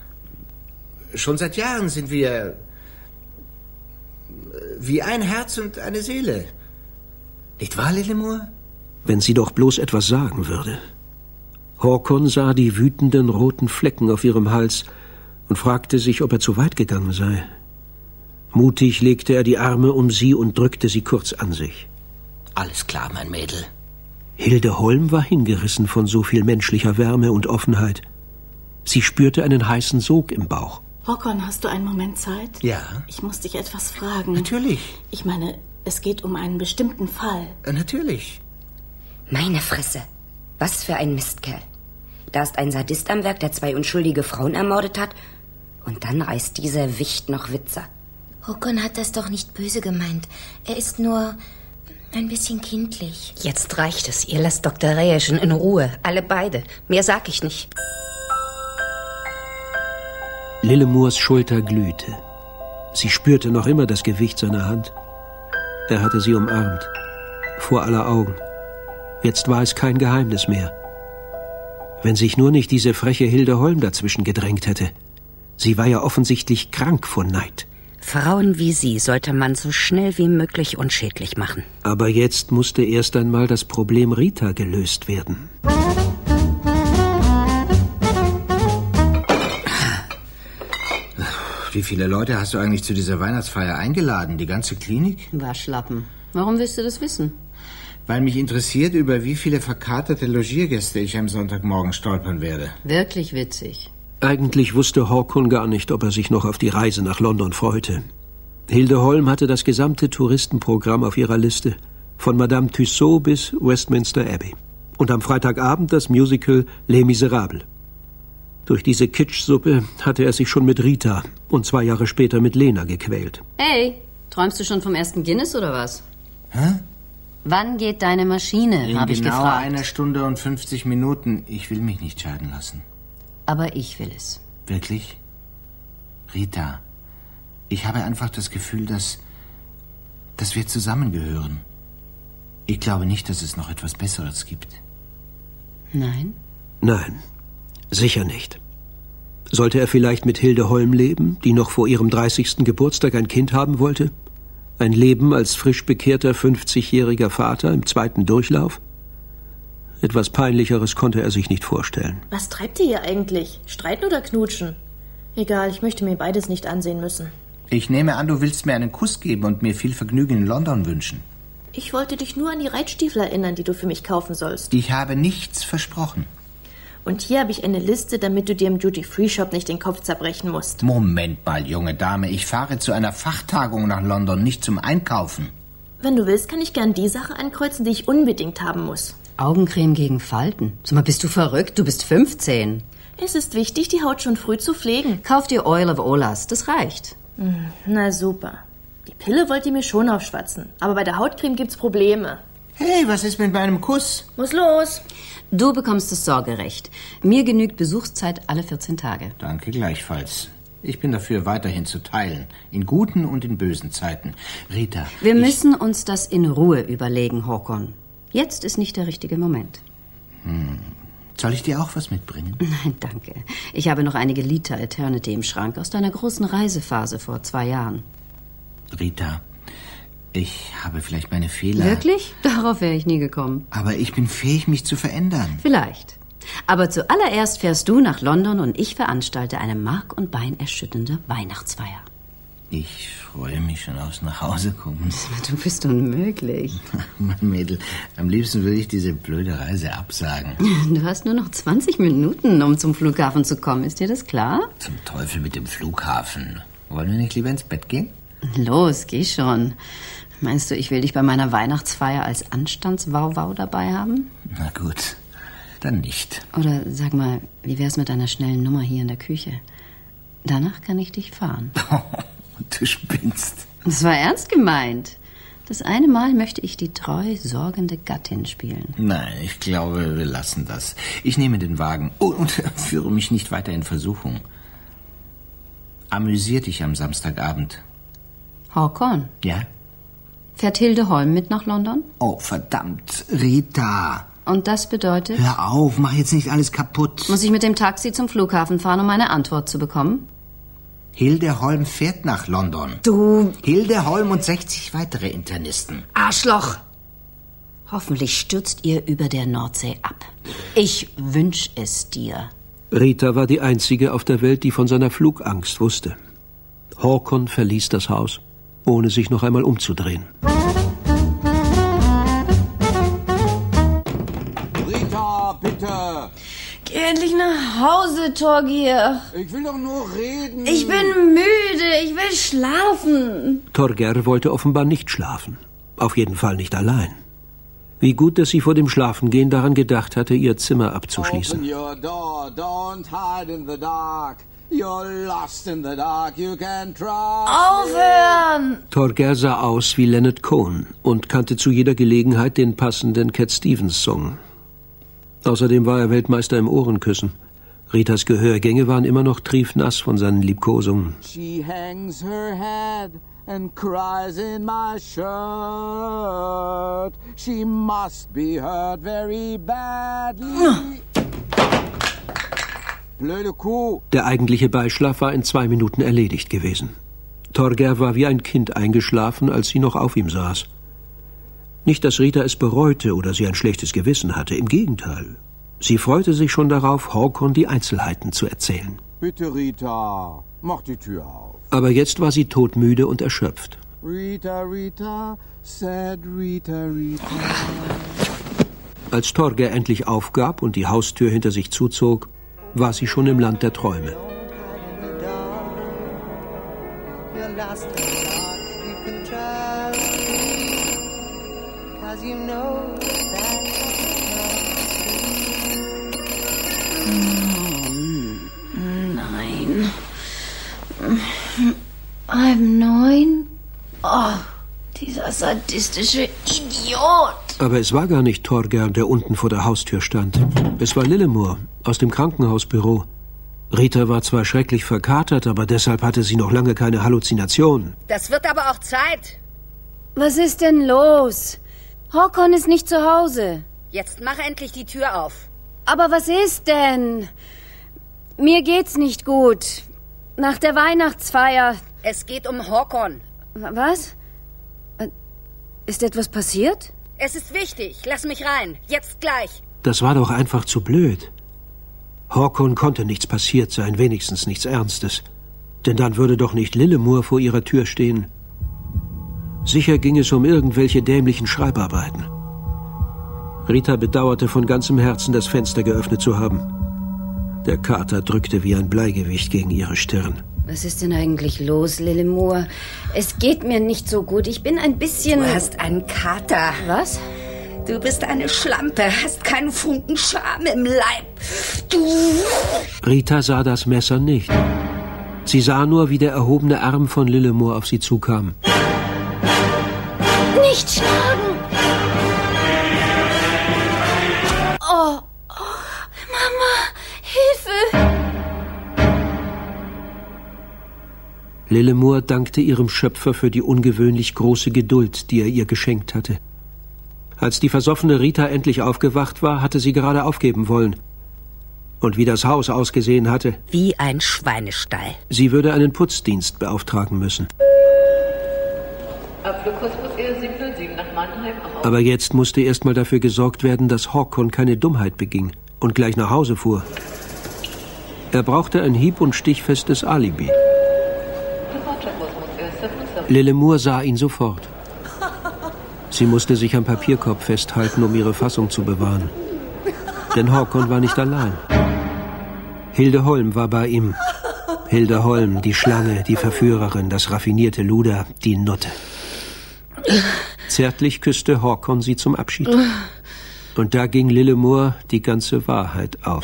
Schon seit Jahren sind wir wie ein Herz und eine Seele. Nicht wahr, Lillemor? Wenn sie doch bloß etwas sagen würde. Håkon sah die wütenden roten Flecken auf ihrem Hals und fragte sich, ob er zu weit gegangen sei. Mutig legte er die Arme um sie und drückte sie kurz an sich. Alles klar, mein Mädel. Hilde Holm war hingerissen von so viel menschlicher Wärme und Offenheit. Sie spürte einen heißen Sog im Bauch. Håkon, hast du einen Moment Zeit? Ja. Ich muss dich etwas fragen. Natürlich. Ich meine, es geht um einen bestimmten Fall. Natürlich. Meine Fresse. Was für ein Mistkerl. Da ist ein Sadist am Werk, der zwei unschuldige Frauen ermordet hat. Und dann reißt dieser Wicht noch Witze. Håkon hat das doch nicht böse gemeint. Er ist nur ein bisschen kindlich. Jetzt reicht es. Ihr lasst Doktor Reaschen in Ruhe. Alle beide. Mehr sag ich nicht. Lillemors Schulter glühte. Sie spürte noch immer das Gewicht seiner Hand. Er hatte sie umarmt. Vor aller Augen. Jetzt war es kein Geheimnis mehr. Wenn sich nur nicht diese freche Hilde Holm dazwischen gedrängt hätte. Sie war ja offensichtlich krank vor Neid. Frauen wie sie sollte man so schnell wie möglich unschädlich machen. Aber jetzt musste erst einmal das Problem Rita gelöst werden. Wie viele Leute hast du eigentlich zu dieser Weihnachtsfeier eingeladen? Die ganze Klinik? Waschlappen. Warum willst du das wissen? Weil mich interessiert, über wie viele verkaterte Logiergäste ich am Sonntagmorgen stolpern werde. Wirklich witzig. Eigentlich wusste Håkon gar nicht, ob er sich noch auf die Reise nach London freute. Hilde Holm hatte das gesamte Touristenprogramm auf ihrer Liste, von Madame Tussaud bis Westminster Abbey. Und am Freitagabend das Musical Les Miserables. Durch diese Kitschsuppe hatte er sich schon mit Rita und zwei Jahre später mit Lena gequält. Hey, träumst du schon vom ersten Guinness oder was? Hä? Wann geht deine Maschine, habe ich genau gefragt. einer Stunde und fünfzig Minuten. Ich will mich nicht scheiden lassen. Aber ich will es. Wirklich? Rita, ich habe einfach das Gefühl, dass, dass wir zusammengehören. Ich glaube nicht, dass es noch etwas Besseres gibt. Nein? Nein, sicher nicht. Sollte er vielleicht mit Hilde Holm leben, die noch vor ihrem dreißigsten Geburtstag ein Kind haben wollte? Ein Leben als frisch bekehrter fünfzigjähriger Vater im zweiten Durchlauf? Etwas Peinlicheres konnte er sich nicht vorstellen. Was treibt ihr hier eigentlich? Streiten oder knutschen? Egal, ich möchte mir beides nicht ansehen müssen. Ich nehme an, du willst mir einen Kuss geben und mir viel Vergnügen in London wünschen. Ich wollte dich nur an die Reitstiefel erinnern, die du für mich kaufen sollst. Ich habe nichts versprochen. Und hier habe ich eine Liste, damit du dir im Duty-Free-Shop nicht den Kopf zerbrechen musst. Moment mal, junge Dame. Ich fahre zu einer Fachtagung nach London, nicht zum Einkaufen. Wenn du willst, kann ich gern die Sache ankreuzen, die ich unbedingt haben muss. Augencreme gegen Falten? Sag mal, bist du verrückt? Du bist fünfzehn. Es ist wichtig, die Haut schon früh zu pflegen. Kauf dir Oil of Olaf, das reicht. Na super. Die Pille wollt ihr mir schon aufschwatzen. Aber bei der Hautcreme gibt's Probleme. Hey, was ist mit meinem Kuss? Muss los. Du bekommst das Sorgerecht. Mir genügt Besuchszeit alle vierzehn Tage. Danke gleichfalls. Ich bin dafür, weiterhin zu teilen. In guten und in bösen Zeiten. Rita, Wir ich... müssen uns das in Ruhe überlegen, Håkon. Jetzt ist nicht der richtige Moment. Hm. Soll ich dir auch was mitbringen? Nein, danke. Ich habe noch einige Liter Eternity im Schrank aus deiner großen Reisephase vor zwei Jahren. Rita, ich habe vielleicht meine Fehler... Wirklich? Darauf wäre ich nie gekommen. Aber ich bin fähig, mich zu verändern. Vielleicht. Aber zuallererst fährst du nach London und ich veranstalte eine mark- und beinerschütternde Weihnachtsfeier. Ich freue mich schon aufs Nachhausekommen. Du bist unmöglich. Mein Mädel, am liebsten würde ich diese blöde Reise absagen. Du hast nur noch zwanzig Minuten, um zum Flughafen zu kommen. Ist dir das klar? Zum Teufel mit dem Flughafen. Wollen wir nicht lieber ins Bett gehen? Los, geh schon. Meinst du, ich will dich bei meiner Weihnachtsfeier als Anstandswauwau dabei haben? Na gut, dann nicht. Oder sag mal, wie wär's mit einer schnellen Nummer hier in der Küche? Danach kann ich dich fahren. Du spinnst. Das war ernst gemeint. Das eine Mal möchte ich die treu sorgende Gattin spielen. Nein, ich glaube, wir lassen das. Ich nehme den Wagen oh, und führe mich nicht weiter in Versuchung. Amüsier dich am Samstagabend. Håkon? Ja? Fährt Hilde Holm mit nach London? Oh, verdammt, Rita. Und das bedeutet? Hör auf, mach jetzt nicht alles kaputt. Muss ich mit dem Taxi zum Flughafen fahren, um eine Antwort zu bekommen? Hilde Holm fährt nach London. Du... Hilde Holm und sechzig weitere Internisten. Arschloch! Hoffentlich stürzt ihr über der Nordsee ab. Ich wünsch es dir. Rita war die einzige auf der Welt, die von seiner Flugangst wusste. Håkon verließ das Haus, ohne sich noch einmal umzudrehen. Rita, bitte! Geh endlich nach Hause, Torgeir. Ich will doch nur reden. Ich bin müde, ich will schlafen. Torgeir wollte offenbar nicht schlafen. Auf jeden Fall nicht allein. Wie gut, dass sie vor dem Schlafengehen daran gedacht hatte, ihr Zimmer abzuschließen. Open your door, don't hide in the dark. You're lost in the dark, you can trust Aufhören! Torgeir sah aus wie Leonard Cohen und kannte zu jeder Gelegenheit den passenden Cat Stevens-Song. Außerdem war er Weltmeister im Ohrenküssen. Ritas Gehörgänge waren immer noch triefnass von seinen Liebkosungen. She hangs her head and cries in my shirt. She must be hurt very badly. Blöde Kuh. Der eigentliche Beischlaf war in zwei Minuten erledigt gewesen. Torger war wie ein Kind eingeschlafen, als sie noch auf ihm saß. Nicht, dass Rita es bereute oder sie ein schlechtes Gewissen hatte, im Gegenteil. Sie freute sich schon darauf, Håkon die Einzelheiten zu erzählen. Bitte, Rita, mach die Tür auf. Aber jetzt war sie todmüde und erschöpft. Rita, Rita, sad Rita, Rita. Als Torger endlich aufgab und die Haustür hinter sich zuzog, war sie schon im Land der Träume. Nein. Halb neun? Oh, dieser sadistische Idiot. Aber es war gar nicht Torger, der unten vor der Haustür stand. Es war Lillemor aus dem Krankenhausbüro. Rita war zwar schrecklich verkatert, aber deshalb hatte sie noch lange keine Halluzinationen. Das wird aber auch Zeit. Was ist denn los? Håkon ist nicht zu Hause. Jetzt mach endlich die Tür auf. Aber was ist denn? Mir geht's nicht gut. Nach der Weihnachtsfeier. Es geht um Håkon. Was? Ist etwas passiert? Es ist wichtig. Lass mich rein. Jetzt gleich. Das war doch einfach zu blöd. Håkon konnte nichts passiert sein, wenigstens nichts Ernstes. Denn dann würde doch nicht Lillemor vor ihrer Tür stehen. Sicher ging es um irgendwelche dämlichen Schreibarbeiten. Rita bedauerte von ganzem Herzen, das Fenster geöffnet zu haben. Der Kater drückte wie ein Bleigewicht gegen ihre Stirn. Was ist denn eigentlich los, Lillemor? Es geht mir nicht so gut. Ich bin ein bisschen... Du hast einen Kater. Was? Du bist eine Schlampe, hast keinen Funken Scham im Leib. Du... Rita sah das Messer nicht. Sie sah nur, wie der erhobene Arm von Lillemor auf sie zukam. Nicht schlagen! Oh, oh, Mama, Hilfe! Lillemor dankte ihrem Schöpfer für die ungewöhnlich große Geduld, die er ihr geschenkt hatte. Als die versoffene Rita endlich aufgewacht war, hatte sie gerade aufgeben wollen. Und wie das Haus ausgesehen hatte... Wie ein Schweinestall. Sie würde einen Putzdienst beauftragen müssen. Aber jetzt musste erst mal dafür gesorgt werden, dass Håkon keine Dummheit beging und gleich nach Hause fuhr. Er brauchte ein hieb- und stichfestes Alibi. Lillemor sah ihn sofort. Sie musste sich am Papierkorb festhalten, um ihre Fassung zu bewahren. Denn Håkon war nicht allein. Hilde Holm war bei ihm. Hilde Holm, die Schlange, die Verführerin, das raffinierte Luder, die Nutte. Zärtlich küsste Håkon sie zum Abschied. Und da ging Lillemor die ganze Wahrheit auf.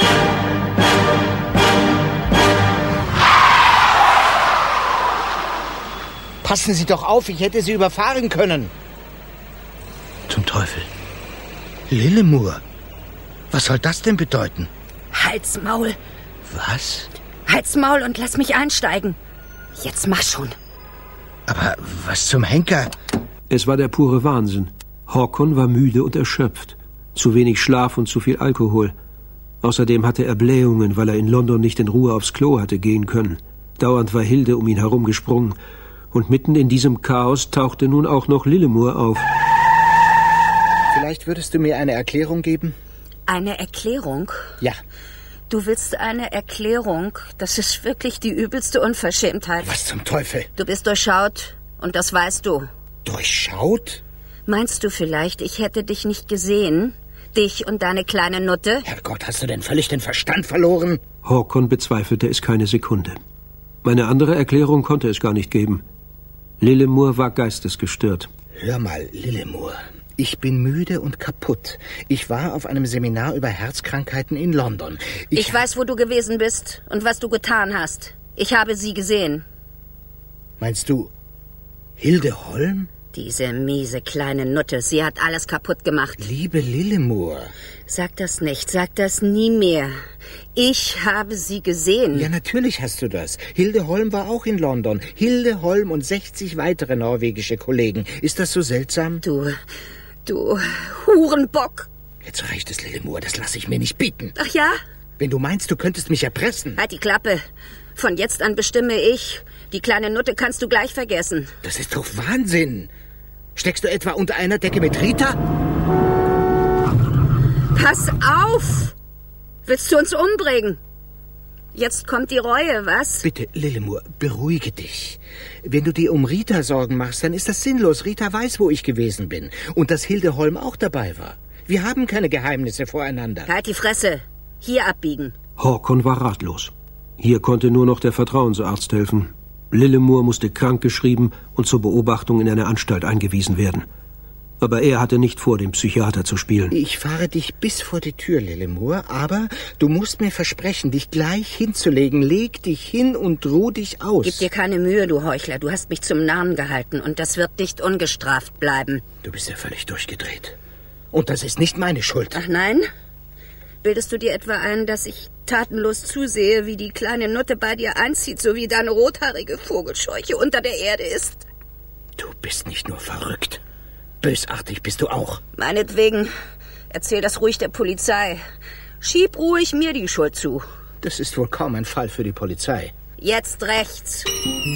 Passen Sie doch auf, ich hätte Sie überfahren können. Zum Teufel. Lillemor. Was soll das denn bedeuten? Halt's Maul. Was? Halt's Maul und lass mich einsteigen. Jetzt mach schon. Aber was zum Henker? Es war der pure Wahnsinn. Håkon war müde und erschöpft. Zu wenig Schlaf und zu viel Alkohol. Außerdem hatte er Blähungen, weil er in London nicht in Ruhe aufs Klo hatte gehen können. Dauernd war Hilde um ihn herumgesprungen. Und mitten in diesem Chaos tauchte nun auch noch Lillemor auf. Vielleicht würdest du mir eine Erklärung geben? Eine Erklärung? Ja. Du willst eine Erklärung? Das ist wirklich die übelste Unverschämtheit. Was zum Teufel? Du bist durchschaut und das weißt du. Durchschaut? Meinst du vielleicht, ich hätte dich nicht gesehen? Dich und deine kleine Nutte? Herrgott, hast du denn völlig den Verstand verloren? Håkon bezweifelte es keine Sekunde. Eine andere Erklärung konnte es gar nicht geben. Lillemor war geistesgestört. Hör mal, Lillemor. Ich bin müde und kaputt. Ich war auf einem Seminar über Herzkrankheiten in London. Ich, ich weiß, wo du gewesen bist und was du getan hast. Ich habe sie gesehen. Meinst du Hilde Holm? Diese miese kleine Nutte, sie hat alles kaputt gemacht. Liebe Lillemor. Sag das nicht, sag das nie mehr. Ich habe sie gesehen. Ja, natürlich hast du das. Hilde Holm war auch in London. Hilde Holm und sechzig weitere norwegische Kollegen. Ist das so seltsam? Du, du Hurenbock. Jetzt reicht es, Lillemor, das lasse ich mir nicht bieten. Ach ja? Wenn du meinst, du könntest mich erpressen. Halt die Klappe. Von jetzt an bestimme ich, Die kleine Nutte kannst du gleich vergessen. Das ist doch Wahnsinn. Steckst du etwa unter einer Decke mit Rita? Pass auf! Willst du uns umbringen? Jetzt kommt die Reue, was? Bitte, Lillemor, beruhige dich. Wenn du dir um Rita Sorgen machst, dann ist das sinnlos. Rita weiß, wo ich gewesen bin. Und dass Hilde Holm auch dabei war. Wir haben keine Geheimnisse voreinander. Halt die Fresse. Hier abbiegen. Håkon war ratlos. Hier konnte nur noch der Vertrauensarzt helfen. Lillemor musste krankgeschrieben und zur Beobachtung in eine Anstalt eingewiesen werden. Aber er hatte nicht vor, den Psychiater zu spielen. Ich fahre dich bis vor die Tür, Lillemor, aber du musst mir versprechen, dich gleich hinzulegen. Leg dich hin und ruh dich aus. Gib dir keine Mühe, du Heuchler. Du hast mich zum Narren gehalten und das wird nicht ungestraft bleiben. Du bist ja völlig durchgedreht. Und das ist nicht meine Schuld. Ach nein? Bildest du dir etwa ein, dass ich tatenlos zusehe, wie die kleine Nutte bei dir einzieht, so wie deine rothaarige Vogelscheuche unter der Erde ist? Du bist nicht nur verrückt. Bösartig bist du auch. Meinetwegen, erzähl das ruhig der Polizei. Schieb ruhig mir die Schuld zu. Das ist wohl kaum ein Fall für die Polizei. Jetzt rechts.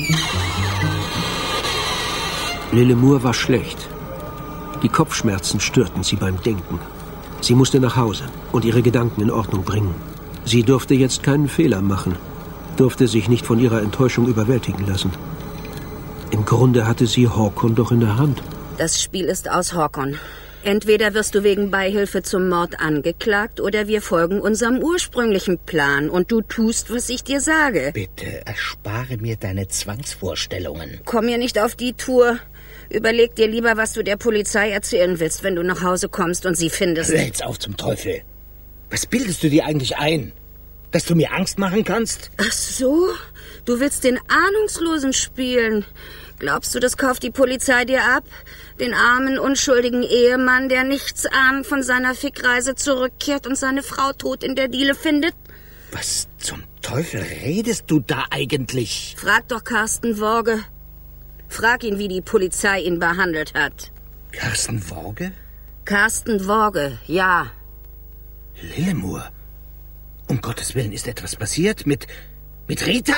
Lillemor war schlecht. Die Kopfschmerzen störten sie beim Denken. Sie musste nach Hause und ihre Gedanken in Ordnung bringen. Sie durfte jetzt keinen Fehler machen, durfte sich nicht von ihrer Enttäuschung überwältigen lassen. Im Grunde hatte sie Håkon doch in der Hand. Das Spiel ist aus, Håkon. Entweder wirst du wegen Beihilfe zum Mord angeklagt oder wir folgen unserem ursprünglichen Plan und du tust, was ich dir sage. Bitte erspare mir deine Zwangsvorstellungen. Komm mir nicht auf die Tour. Überleg dir lieber, was du der Polizei erzählen willst, wenn du nach Hause kommst und sie findest. Hör jetzt auf zum Teufel. Was bildest du dir eigentlich ein? Dass du mir Angst machen kannst? Ach so? Du willst den Ahnungslosen spielen. Glaubst du, das kauft die Polizei dir ab? Den armen, unschuldigen Ehemann, der nichts ahnend von seiner Fickreise zurückkehrt und seine Frau tot in der Diele findet? Was zum Teufel redest du da eigentlich? Frag doch Carsten Worge. Frag ihn, wie die Polizei ihn behandelt hat. Carsten Worge? Carsten Worge, ja. Lillemor, um Gottes Willen, ist etwas passiert mit... mit Rita?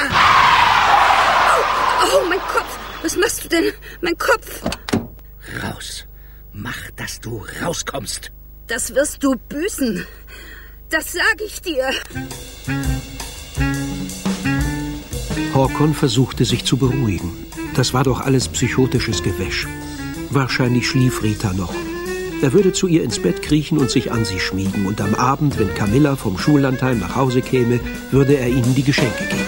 Oh, oh, mein Kopf! Was machst du denn? Mein Kopf! Raus. Mach, dass du rauskommst. Das wirst du büßen. Das sag ich dir. Håkon versuchte sich zu beruhigen. Das war doch alles psychotisches Gewäsch. Wahrscheinlich schlief Rita noch. Er würde zu ihr ins Bett kriechen und sich an sie schmiegen. Und am Abend, wenn Camilla vom Schullandheim nach Hause käme, würde er ihnen die Geschenke geben.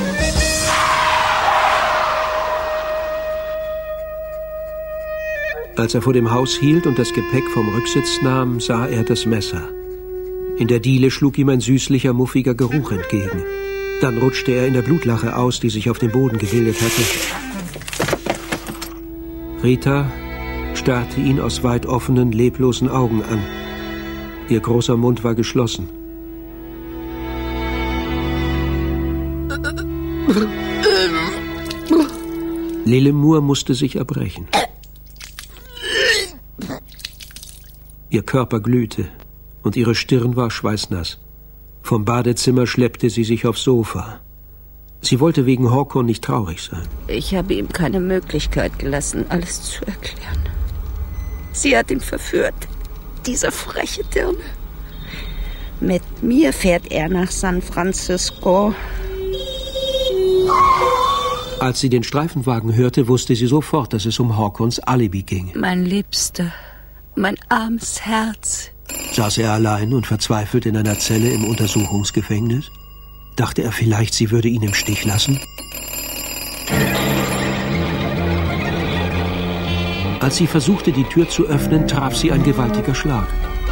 Als er vor dem Haus hielt und das Gepäck vom Rücksitz nahm, sah er das Messer. In der Diele schlug ihm ein süßlicher, muffiger Geruch entgegen. Dann rutschte er in der Blutlache aus, die sich auf dem Boden gebildet hatte. Rita starrte ihn aus weit offenen, leblosen Augen an. Ihr großer Mund war geschlossen. Lillemor musste sich erbrechen. Ihr Körper glühte und ihre Stirn war schweißnass. Vom Badezimmer schleppte sie sich aufs Sofa. Sie wollte wegen Håkon nicht traurig sein. Ich habe ihm keine Möglichkeit gelassen, alles zu erklären. Sie hat ihn verführt, diese freche Dirne. Mit mir fährt er nach San Francisco. Als sie den Streifenwagen hörte, wusste sie sofort, dass es um Håkons Alibi ging. Mein Liebster, mein armes Herz. Saß er allein und verzweifelt in einer Zelle im Untersuchungsgefängnis? Dachte er vielleicht, sie würde ihn im Stich lassen? Als sie versuchte, die Tür zu öffnen, traf sie ein gewaltiger Schlag.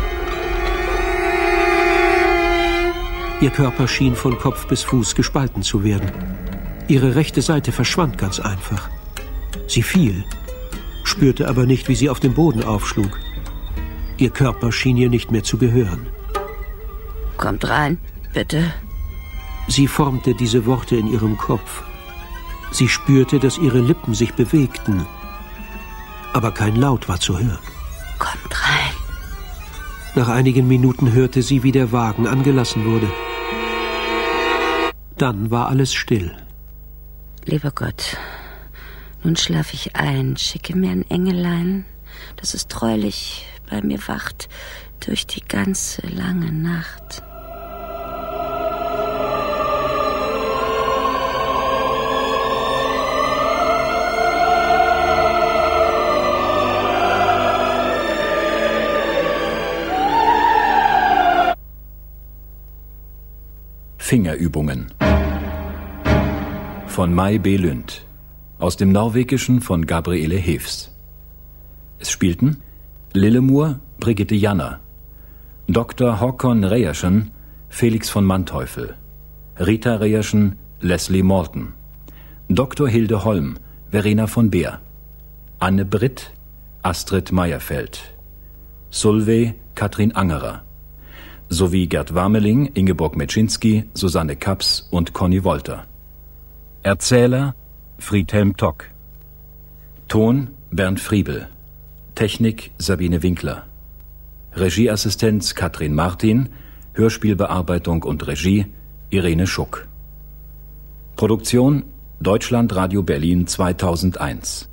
Ihr Körper schien von Kopf bis Fuß gespalten zu werden. Ihre rechte Seite verschwand ganz einfach. Sie fiel, spürte aber nicht, wie sie auf dem Boden aufschlug. Ihr Körper schien ihr nicht mehr zu gehören. Kommt rein, bitte. Sie formte diese Worte in ihrem Kopf. Sie spürte, dass ihre Lippen sich bewegten. Aber kein Laut war zu hören. Kommt rein. Nach einigen Minuten hörte sie, wie der Wagen angelassen wurde. Dann war alles still. Lieber Gott, Nun schlaf ich ein, schicke mir ein Engelein, das es treulich bei mir wacht durch die ganze lange Nacht. Fingerübungen von May B. Lund, aus dem Norwegischen von Gabriele Hevs. Es spielten Lillemor, Brigitte Janner, Doktor Håkon Reiersen, Felix von Manteuffel, Rita Reiersen, Leslie Morton, Doktor Hilde Holm, Verena von Beer, Anne Britt, Astrid Meyerfeld, Solveig, Katrin Angerer, sowie Gerd Warmeling, Ingeborg Meczynski, Susanne Kaps und Conny Wolter. Erzähler Friedhelm Tock. Ton Bernd Friebel. Technik Sabine Winkler. Regieassistenz Katrin Martin. Hörspielbearbeitung und Regie Irene Schuck. Produktion Deutschlandradio Berlin zweitausendeins.